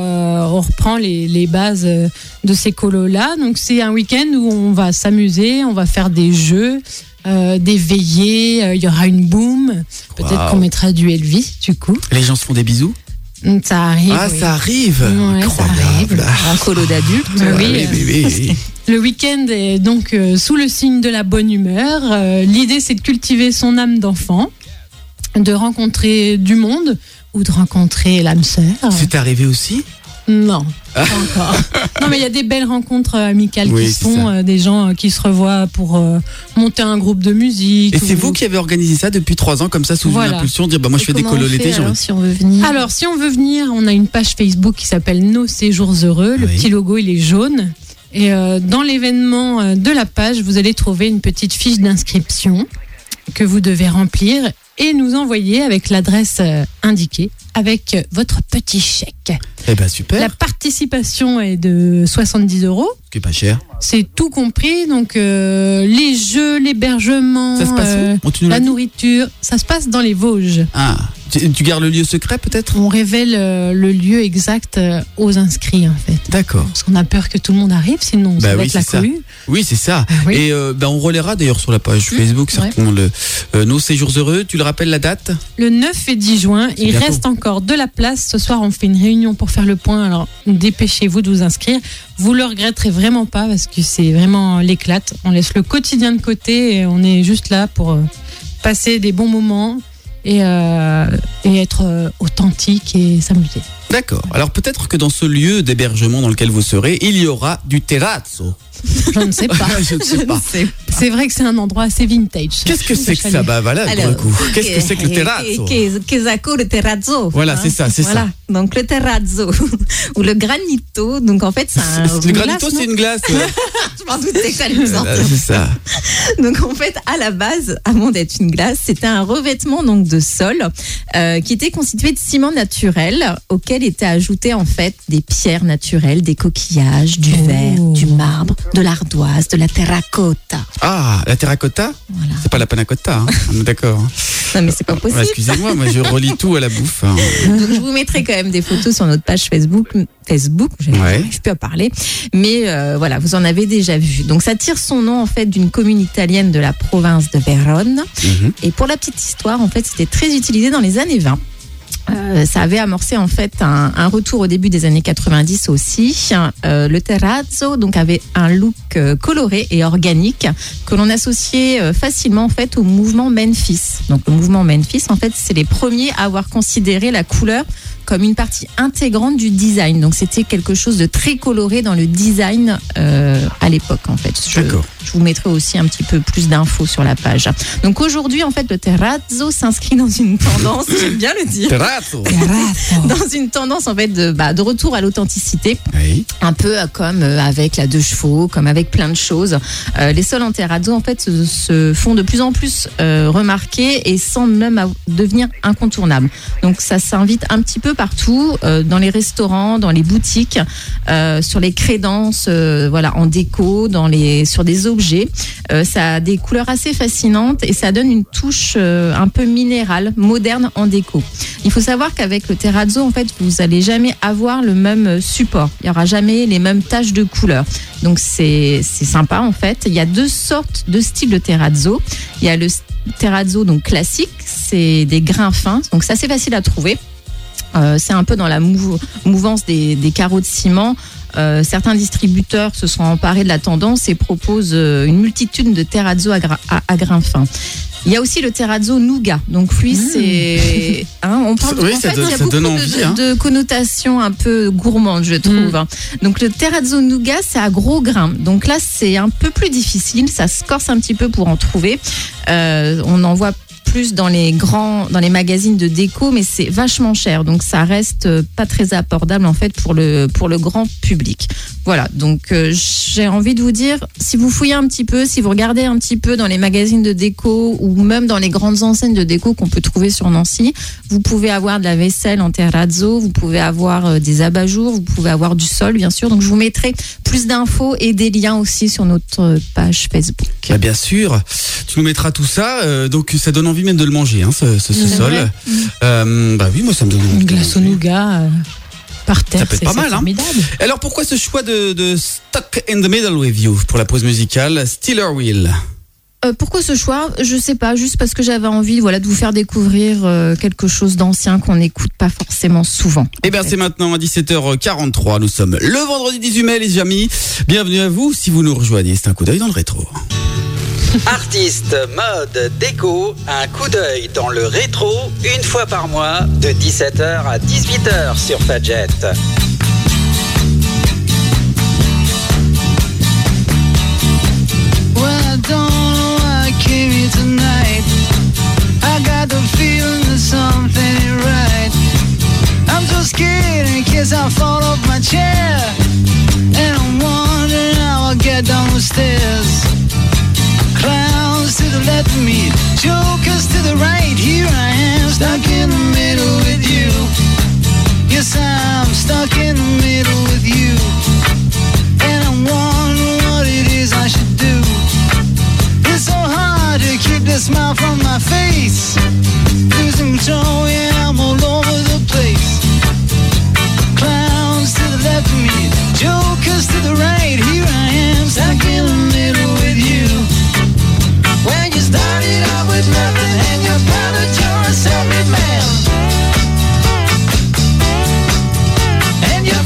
reprend les bases de ces colos-là. Donc c'est un week-end où on va s'amuser, on va faire des jeux, des veillées, il y aura une boum. Peut-être qu'on mettra du Elvis du coup. Les gens se font des bisous? Ça arrive. Ah, oui. Ça arrive. Ouais, incroyable. Ça arrive. Un colo d'adulte. Oui. Le week-end est donc sous le signe de la bonne humeur. L'idée, c'est de cultiver son âme d'enfant, de rencontrer du monde ou de rencontrer l'âme sœur. C'est arrivé aussi? Non, pas encore. Non, mais il y a des belles rencontres amicales qui se font, des gens qui se revoient pour monter un groupe de musique. Et c'est vous qui avez organisé ça depuis 3 ans, comme ça, sous une impulsion, de dire moi je fais des colos l'été. Alors, si on veut venir. Alors, si on veut venir, on a une page Facebook qui s'appelle Nos Séjours Heureux. Le petit logo, il est jaune. Et dans l'événement de la page, vous allez trouver une petite fiche d'inscription que vous devez remplir et nous envoyer avec l'adresse indiquée avec votre petit chèque. Eh ben super. La participation est de 70 €. Ce qui est pas cher. C'est tout compris, donc les jeux, l'hébergement, ça se passe où? la nourriture, ça se passe dans les Vosges. Ah, tu gardes le lieu secret peut-être? On révèle le lieu exact aux inscrits en fait. D'accord. Parce qu'on a peur que tout le monde arrive, sinon ça va être la cohue. Oui, c'est ça. Oui. Et on relaiera d'ailleurs sur la page Facebook certainement Nos Séjours Heureux. Tu le rappelles la date? Le 9 et 10 juin. Il bientôt. Reste encore de la place. Ce soir, on fait une réunion pour faire le point. Alors, dépêchez-vous de vous inscrire. Vous le regretterez vraiment pas parce que c'est vraiment l'éclate. On laisse le quotidien de côté et on est juste là pour passer des bons moments et être authentique et s'amuser. D'accord. Alors peut-être que dans ce lieu d'hébergement dans lequel vous serez, il y aura du terrazzo. Je ne sais pas. Je ne sais pas. C'est vrai que c'est un endroit assez vintage. Qu'est-ce que c'est que ça? Bah voilà, pour le coup. Qu'est-ce que c'est que le terrazzo? Qu'est-ce le terrazzo? Voilà, c'est ça, c'est ça. Donc le terrazzo ou le granito. Donc en fait, c'est un. Le granito, c'est une glace. Je m'en doutais que ça allait me sortir. C'est ça. Donc en fait, à la base, avant d'être une glace, c'était un revêtement donc de sol qui était constitué de ciment naturel auquel étaient ajoutées en fait des pierres naturelles, des coquillages, du verre, du marbre, de l'ardoise, de la terracotta. Ah, la terracotta? Voilà. C'est pas la panna cotta, hein. On est d'accord. Non mais c'est pas possible. Ouais, excusez-moi, moi je relis tout à la bouffe. Hein. Donc je vous mettrai quand même des photos sur notre page Facebook, je peux en parler, mais voilà, vous en avez déjà vu. Donc ça tire son nom en fait d'une commune italienne de la province de Vérone. Et pour la petite histoire, en fait, c'était très utilisé dans les années 20. Ça avait amorcé en fait un retour au début des années 90 aussi. Le terrazzo donc avait un look coloré et organique que l'on associait facilement en fait au mouvement Memphis. Donc le mouvement Memphis en fait c'est les premiers à avoir considéré la couleur comme une partie intégrante du design. Donc c'était quelque chose de très coloré dans le design à l'époque en fait. Je vous mettrai aussi un petit peu plus d'infos sur la page. Donc aujourd'hui en fait le terrazzo s'inscrit dans une tendance, j'aime bien le dire. Dans une tendance en fait de retour à l'authenticité, oui. Un peu comme avec la 2 chevaux, comme avec plein de choses. Les sols en terrazzo en fait se font de plus en plus remarquer et semblent même devenir incontournables. Donc ça s'invite un petit peu partout, dans les restaurants, dans les boutiques, sur les crédences, voilà, en déco, sur des objets. Ça a des couleurs assez fascinantes et ça donne une touche un peu minérale, moderne en déco. Il faut savoir qu'avec le terrazzo, en fait, vous n'allez jamais avoir le même support. Il n'y aura jamais les mêmes taches de couleur. Donc c'est sympa en fait. Il y a 2 sortes de styles de terrazzo. Il y a le terrazzo donc classique, c'est des grains fins. Donc c'est assez facile à trouver. C'est un peu dans la mouvance des carreaux de ciment. Certains distributeurs se sont emparés de la tendance et proposent une multitude de terrazzo à grains fins. Il y a aussi le terrazzo nougat. Donc lui, c'est... on parle oui, il y a beaucoup de connotations un peu gourmandes, je trouve. Donc le terrazzo nougat, c'est à gros grains. Donc là, c'est un peu plus difficile. Ça se corse un petit peu pour en trouver. On en voit plus dans les magazines de déco, mais c'est vachement cher, donc ça reste pas très abordable en fait pour le grand public. Voilà, donc j'ai envie de vous dire, si vous fouillez un petit peu, si vous regardez un petit peu dans les magazines de déco ou même dans les grandes enseignes de déco qu'on peut trouver sur Nancy, vous pouvez avoir de la vaisselle en terrazzo, vous pouvez avoir des abat-jours, vous pouvez avoir du sol bien sûr. Donc je vous mettrai plus d'infos et des liens aussi sur notre page Facebook. Bah bien sûr, tu nous mettras tout ça, donc ça donne envie même de le manger, hein, ce sol. Bah oui, moi ça me donne envie. Une glace au nougat par terre, ça peut être pas mal, formidable. Hein. Alors pourquoi ce choix de Stuck in the Middle with You pour la pause musicale Steeler Wheel? Pourquoi ce choix? Je sais pas, juste parce que j'avais envie de vous faire découvrir quelque chose d'ancien qu'on n'écoute pas forcément souvent. Eh bien c'est maintenant à 17h43, nous sommes le vendredi 18 mai les amis. Bienvenue à vous si vous nous rejoignez, c'est un coup d'œil dans le rétro. Artistes, mode, déco, un coup d'œil dans le rétro, une fois par mois, de 17h à 18h sur Fadjet. Well, I don't know why I came here tonight. I got the feeling that something ain't right. I'm so scared in case I fall off my chair. And I'm wondering how I'll get down the stairs. Clowns to the left of me, jokers to the right. Here I am, stuck in the middle with you. Yes, I'm stuck in the middle with you. And I'm wondering what it is I should do. It's so hard to keep the smile from my face. Losing control, yeah, I'm all over the place. Clowns to the left of me, jokers to the right. Here I am, stuck in the middle with you. When you started out with nothing and you found that you're a self-made man, and you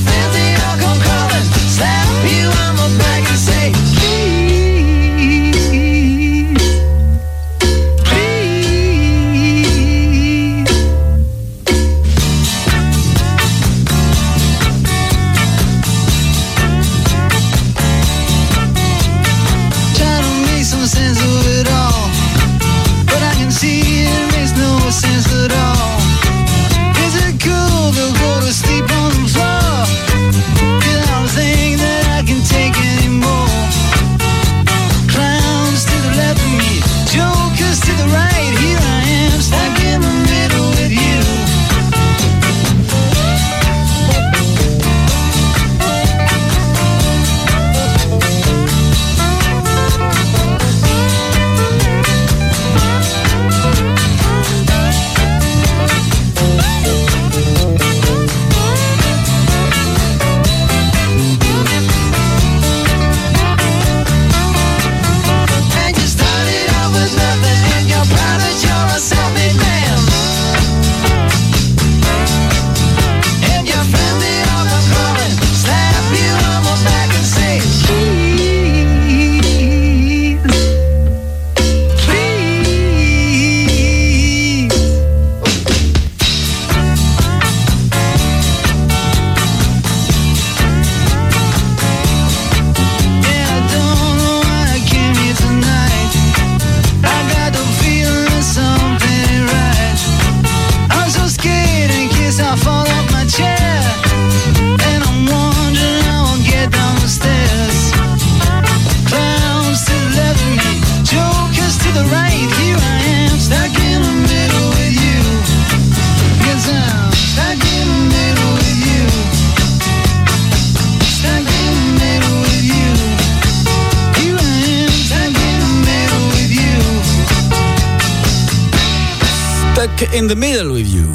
Smack in the middle with you.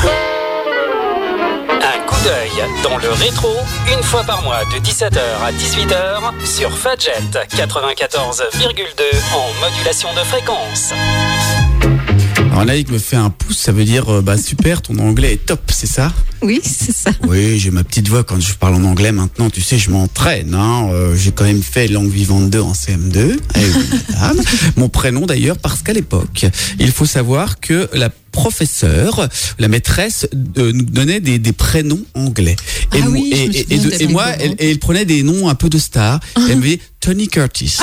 Un coup d'œil dans le rétro, une fois par mois de 17h à 18h sur Fadjet 94,2 en modulation de fréquence. Alors Naïk me fait un pouce, ça veut dire super, ton anglais est top, c'est ça? Oui, c'est ça. Oui, j'ai ma petite voix quand je parle en anglais maintenant, tu sais, je m'entraîne. J'ai quand même fait langue vivante 2 en CM2. Madame. Mon prénom d'ailleurs, parce qu'à l'époque, il faut savoir que la professeure, la maîtresse nous donnait des prénoms anglais. Et moi, elle prenait des noms un peu de stars. Elle me disait Tony Curtis.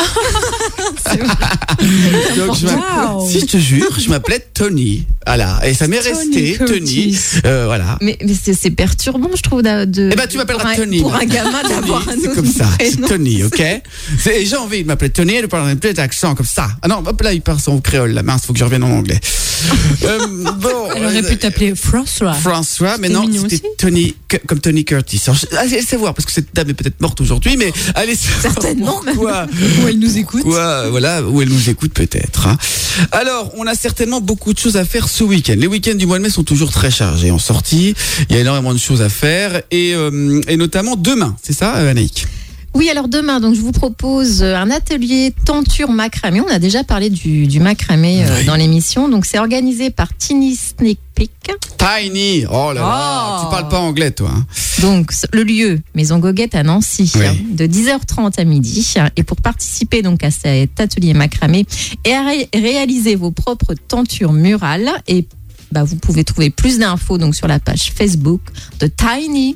Donc, si je te jure, je m'appelais Tony. Voilà. Et ça m'est resté Tony. Voilà. Mais c'est perturbant, je trouve. Tu m'appelleras Tony. Pour un gamin d'avoir un autre c'est comme ça. prénom. C'est Tony, ok? J'ai envie de m'appeler Tony et de parler un peu d'accent comme ça. Ah non, hop là, il part son créole. La mince, faut que je revienne en anglais. Elle aurait pu t'appeler François. François, mais non, c'était Tony, comme Tony Curtis. Allez savoir, parce que cette dame est peut-être morte aujourd'hui, mais allez savoir. Certainement. Où elle nous écoute. Voilà, où elle nous écoute peut-être. Hein. Alors, on a certainement beaucoup de choses à faire ce week-end. Les week-ends du mois de mai sont toujours très chargés en sortie. Il y a énormément de choses à faire, et notamment demain, c'est ça, Anaïk? Oui, alors demain, donc je vous propose un atelier tenture macramé. On a déjà parlé du macramé dans l'émission. Donc c'est organisé par Tiny Sneak Peek. Tiny, oh là là, tu parles pas anglais toi. Hein. Donc le lieu, Maison Goguette à Nancy, de 10h30 à midi. Et pour participer donc à cet atelier macramé et à réaliser vos propres tentures murales et vous pouvez trouver plus d'infos donc sur la page Facebook de Tiny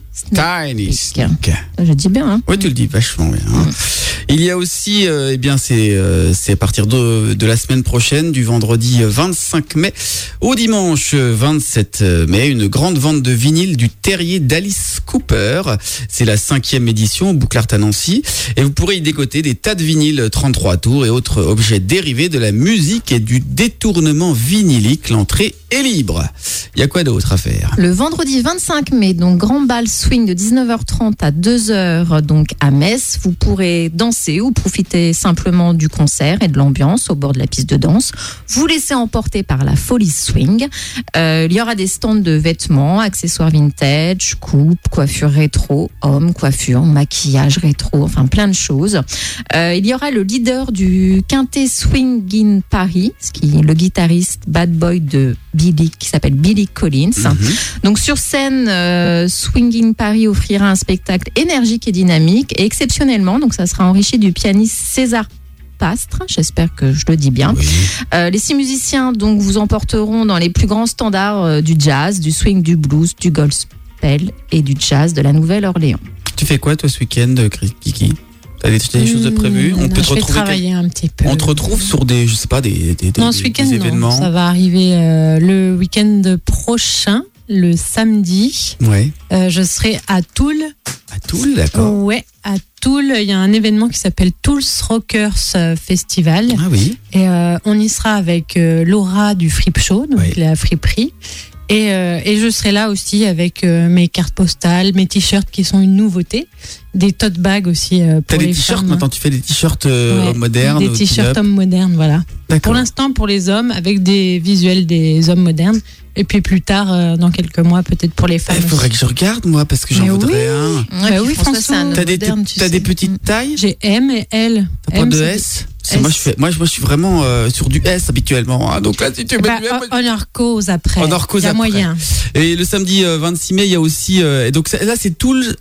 Sneak. Je dis bien, hein? Oui, tu le dis vachement bien. Hein. Il y a aussi, c'est à partir de la semaine prochaine, du vendredi 25 mai au dimanche 27 mai, une grande vente de vinyle du terrier d'Alice Cooper. C'est la 5e édition au Bouclart à Nancy. Et vous pourrez y décoter des tas de vinyles 33 tours et autres objets dérivés de la musique et du détournement vinylique. L'entrée est libre. Il y a quoi d'autre à faire? Le vendredi 25 mai, donc grand bal swing de 19h30 à 2h donc à Metz. Vous pourrez danser ou profiter simplement du concert et de l'ambiance au bord de la piste de danse. Vous laissez emporter par la folie swing. Il y aura des stands de vêtements, accessoires vintage, coupes, coiffure rétro, hommes, coiffure, maquillage rétro, enfin plein de choses. Il y aura le leader du Quintet Swing in Paris, le guitariste bad boy de Billy, qui s'appelle Billy Collins. Donc sur scène, Swing in Paris offrira un spectacle énergique et dynamique et exceptionnellement, donc ça sera enrichi du pianiste César Pastre, j'espère que je le dis bien. Oui. Les 6 musiciens donc vous emporteront dans les plus grands standards du jazz, du swing, du blues, du gospel et du jazz de la Nouvelle-Orléans. Tu fais quoi toi ce week-end, Kiki? T'as des choses de prévues? On peut te retrouver travailler un petit peu. On te retrouve sur des, je sais pas, des ce week-end, des événements. Non, ça va arriver le week-end prochain, le samedi. Ouais. Je serai à Toul. À Toul, d'accord. Ouais, à Toul, il y a un événement qui s'appelle Toul's Rockers Festival. Ah oui. Et on y sera avec Laura du Fripe Show, donc la friperie. Et je serai là aussi avec mes cartes postales, mes t-shirts qui sont une nouveauté, des tote bags aussi pour les femmes. T'as des t-shirts maintenant, tu fais des t-shirts hommes modernes. Des t-shirts hommes modernes, voilà. Pour l'instant, pour les hommes, avec des visuels des hommes modernes. Et puis plus tard, dans quelques mois, peut-être pour les femmes. Il faudrait que je regarde, moi, parce que j'en voudrais un. Ouais, oui, François, t'as des petites tailles? J'ai M et L. T'as pas de S? Moi, je suis vraiment sur du S habituellement. Hein. Donc là, si tu mets du M. Honor cause après. Honor cause après. Il y a moyen. Et le samedi 26 mai, il y a aussi. Donc là, c'est Toul's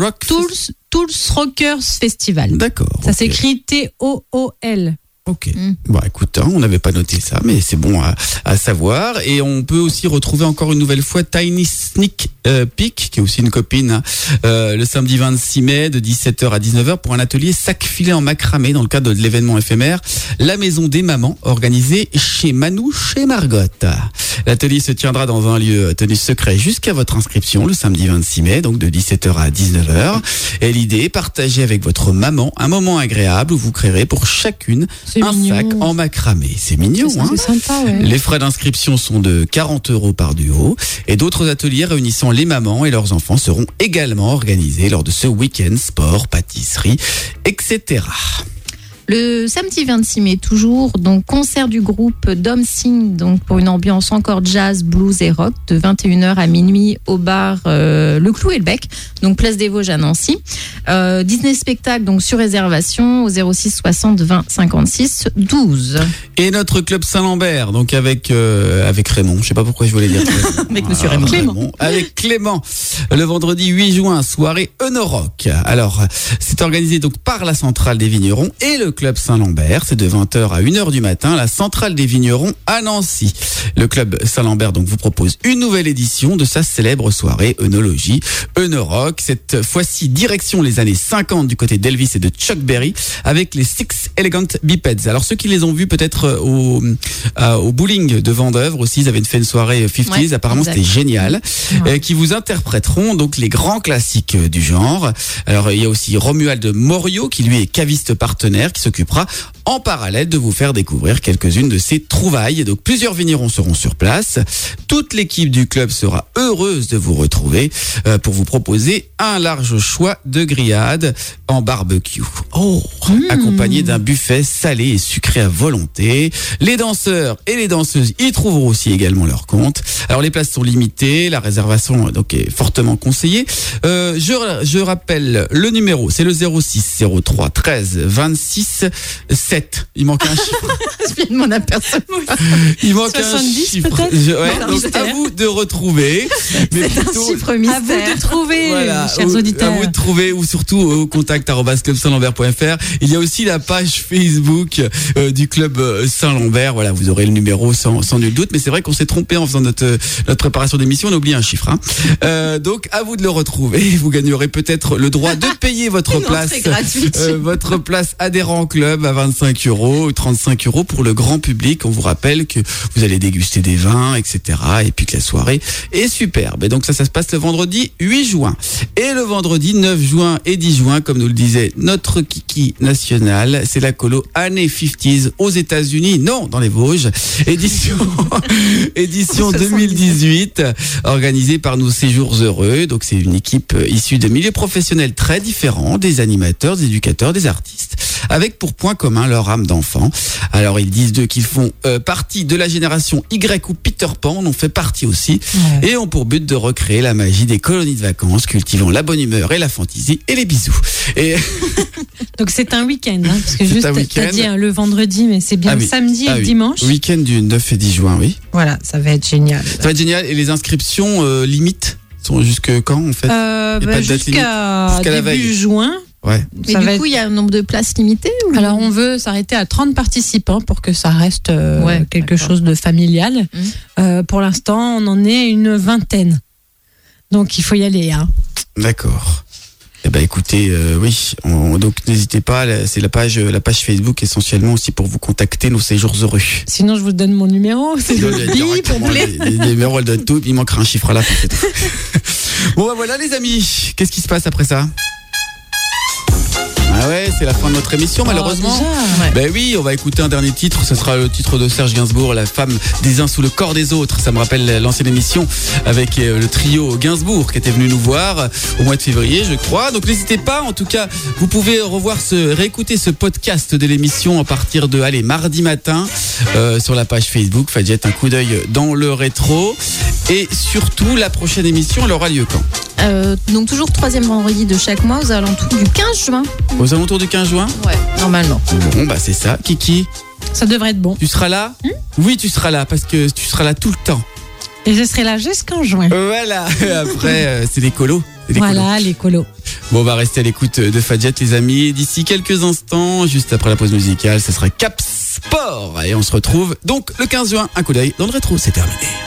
Rockers Festival. D'accord. Ça s'écrit T-O-O-L. Ok. Bon, écoute, on n'avait pas noté ça, mais c'est bon à savoir. Et on peut aussi retrouver encore une nouvelle fois Tiny Sneak Peek, qui est aussi une copine, le samedi 26 mai de 17h à 19h pour un atelier sac filet en macramé dans le cadre de l'événement éphémère La Maison des Mamans, organisé chez Manouche et Margot. L'atelier se tiendra dans un lieu tenu secret jusqu'à votre inscription le samedi 26 mai, donc de 17h à 19h. Et l'idée, partager avec votre maman un moment agréable où vous créerez pour chacune sac en macramé. C'est mignon, hein? C'est sympa, ouais. Les frais d'inscription sont de 40 € par duo et d'autres ateliers réunissant les mamans et leurs enfants seront également organisés lors de ce week-end sport, pâtisserie, etc. Le samedi 26 mai, toujours, donc concert du groupe Dom Sing, donc pour une ambiance encore jazz, blues et rock, de 21h à minuit au bar Le Clou et le Bec, donc place des Vosges à Nancy. Disney Spectacle, donc sur réservation au 06 60 20 56 12. Et notre club Saint-Lambert, donc avec Raymond, je sais pas pourquoi je voulais dire avec Monsieur Raymond. Avec Clément, le vendredi 8 juin, soirée Honorock. Alors, c'est organisé donc par la Centrale des Vignerons et le club Saint-Lambert. C'est de 20h à 1h du matin, la Centrale des Vignerons à Nancy. Le club Saint-Lambert donc vous propose une nouvelle édition de sa célèbre soirée œnologie Honorock. Cette fois-ci, direction les années 50 du côté d'Elvis et de Chuck Berry avec les Six Elegant Bipeds. Alors, ceux qui les ont vus peut-être au bowling de Vendeuvre aussi, ils avaient fait une soirée 50s, apparemment c'était génial, qui vous interpréteront donc les grands classiques du genre. Alors il y a aussi Romuald Morio qui lui est caviste partenaire qui s'occupera en parallèle de vous faire découvrir quelques-unes de ses trouvailles. Donc plusieurs vignerons seront sur place. Toute l'équipe du club sera heureuse de vous retrouver pour vous proposer un large choix de grillades en barbecue. Accompagné d'un buffet salé et sucré à volonté. Les danseurs et les danseuses y trouveront aussi également leur compte. Alors les places sont limitées, la réservation donc est fortement conseillée. Je rappelle le numéro, c'est le 06 03 13 26 7. Il manque un chiffre. Je viens de m'en apercevoir. Il manque 70 un chiffre. Donc à vous de retrouver. Mais c'est un chiffre mystère. À vous de trouver, voilà, chers auditeurs. À vous de trouver ou surtout au contact@clubsaintlambert.fr. Il y a aussi la page Facebook du club Saint-Lambert. Voilà, vous aurez le numéro sans nul doute. Mais c'est vrai qu'on s'est trompé en faisant notre préparation d'émission. On a oublié un chiffre. Donc à vous de le retrouver. Vous gagnerez peut-être le droit de payer votre place. Votre place adhérent au club à 25 € ou 35 € pour le grand public. On vous rappelle que vous allez déguster des vins, etc. Et puis que la soirée est superbe. Et donc ça se passe le vendredi 8 juin. Et le vendredi 9 juin et 10 juin, comme nous le disait notre kiki national, c'est la colo Années 50s aux États-Unis. Non, dans les Vosges. Édition 2018, organisée par nos Séjours Heureux. Donc c'est une équipe issue de milieux professionnels très différents, des animateurs, des éducateurs, des artistes, avec pour point commun leur âme d'enfant. Alors ils disent d'eux qu'ils font partie de la génération Y ou Peter Pan, on en fait partie aussi, et ont pour but de recréer la magie des colonies de vacances, cultivant la bonne humeur et la fantaisie et les bisous. Et donc c'est un week-end, parce que juste t'as dit le vendredi, mais c'est bien samedi et dimanche. Week-end du 9 et 10 juin, oui. Voilà, ça va être génial. Ça va être génial. Et les inscriptions limites sont jusque quand en fait? Jusqu'à début juin. Ouais. Mais du coup, il y a un nombre de places limitées ou... Alors, on veut s'arrêter à 30 participants pour que ça reste quelque chose de familial. Pour l'instant, on en est une vingtaine. Donc, il faut y aller. D'accord. Eh ben, écoutez, oui. Donc, n'hésitez pas. C'est la page Facebook essentiellement aussi pour vous contacter, nos Séjours Heureux. Sinon, je vous donne mon numéro. C'est le bip, les numéros, elle donne tout. Il manquera un chiffre à la fin. C'est tout. Bon, ben voilà, les amis. Qu'est-ce qui se passe après ça? Ah ouais, c'est la fin de notre émission, malheureusement. Ben oui, on va écouter un dernier titre. Ce sera le titre de Serge Gainsbourg, La femme des uns sous le corps des autres. Ça me rappelle l'ancienne émission avec le trio Gainsbourg qui était venu nous voir au mois de février, je crois. Donc n'hésitez pas. En tout cas, vous pouvez réécouter ce podcast de l'émission à partir de mardi matin sur la page Facebook. Fadjet, un coup d'œil dans le rétro. Et surtout, la prochaine émission, elle aura lieu quand? Donc toujours 3e vendredi de chaque mois aux alentours du 15 juin. Aux alentours du 15 juin? Ouais, normalement. Bon, bah c'est ça. Kiki, ça devrait être bon. Tu seras là? Oui, tu seras là, parce que tu seras là tout le temps. Et je serai là jusqu'en juin. Voilà. Après, c'est les colos. Les colos. Bon, on va rester à l'écoute de Fadjet, les amis. D'ici quelques instants, juste après la pause musicale, ce sera Cap Sport. Et on se retrouve donc le 15 juin. Un coup d'œil dans le rétro, c'est terminé.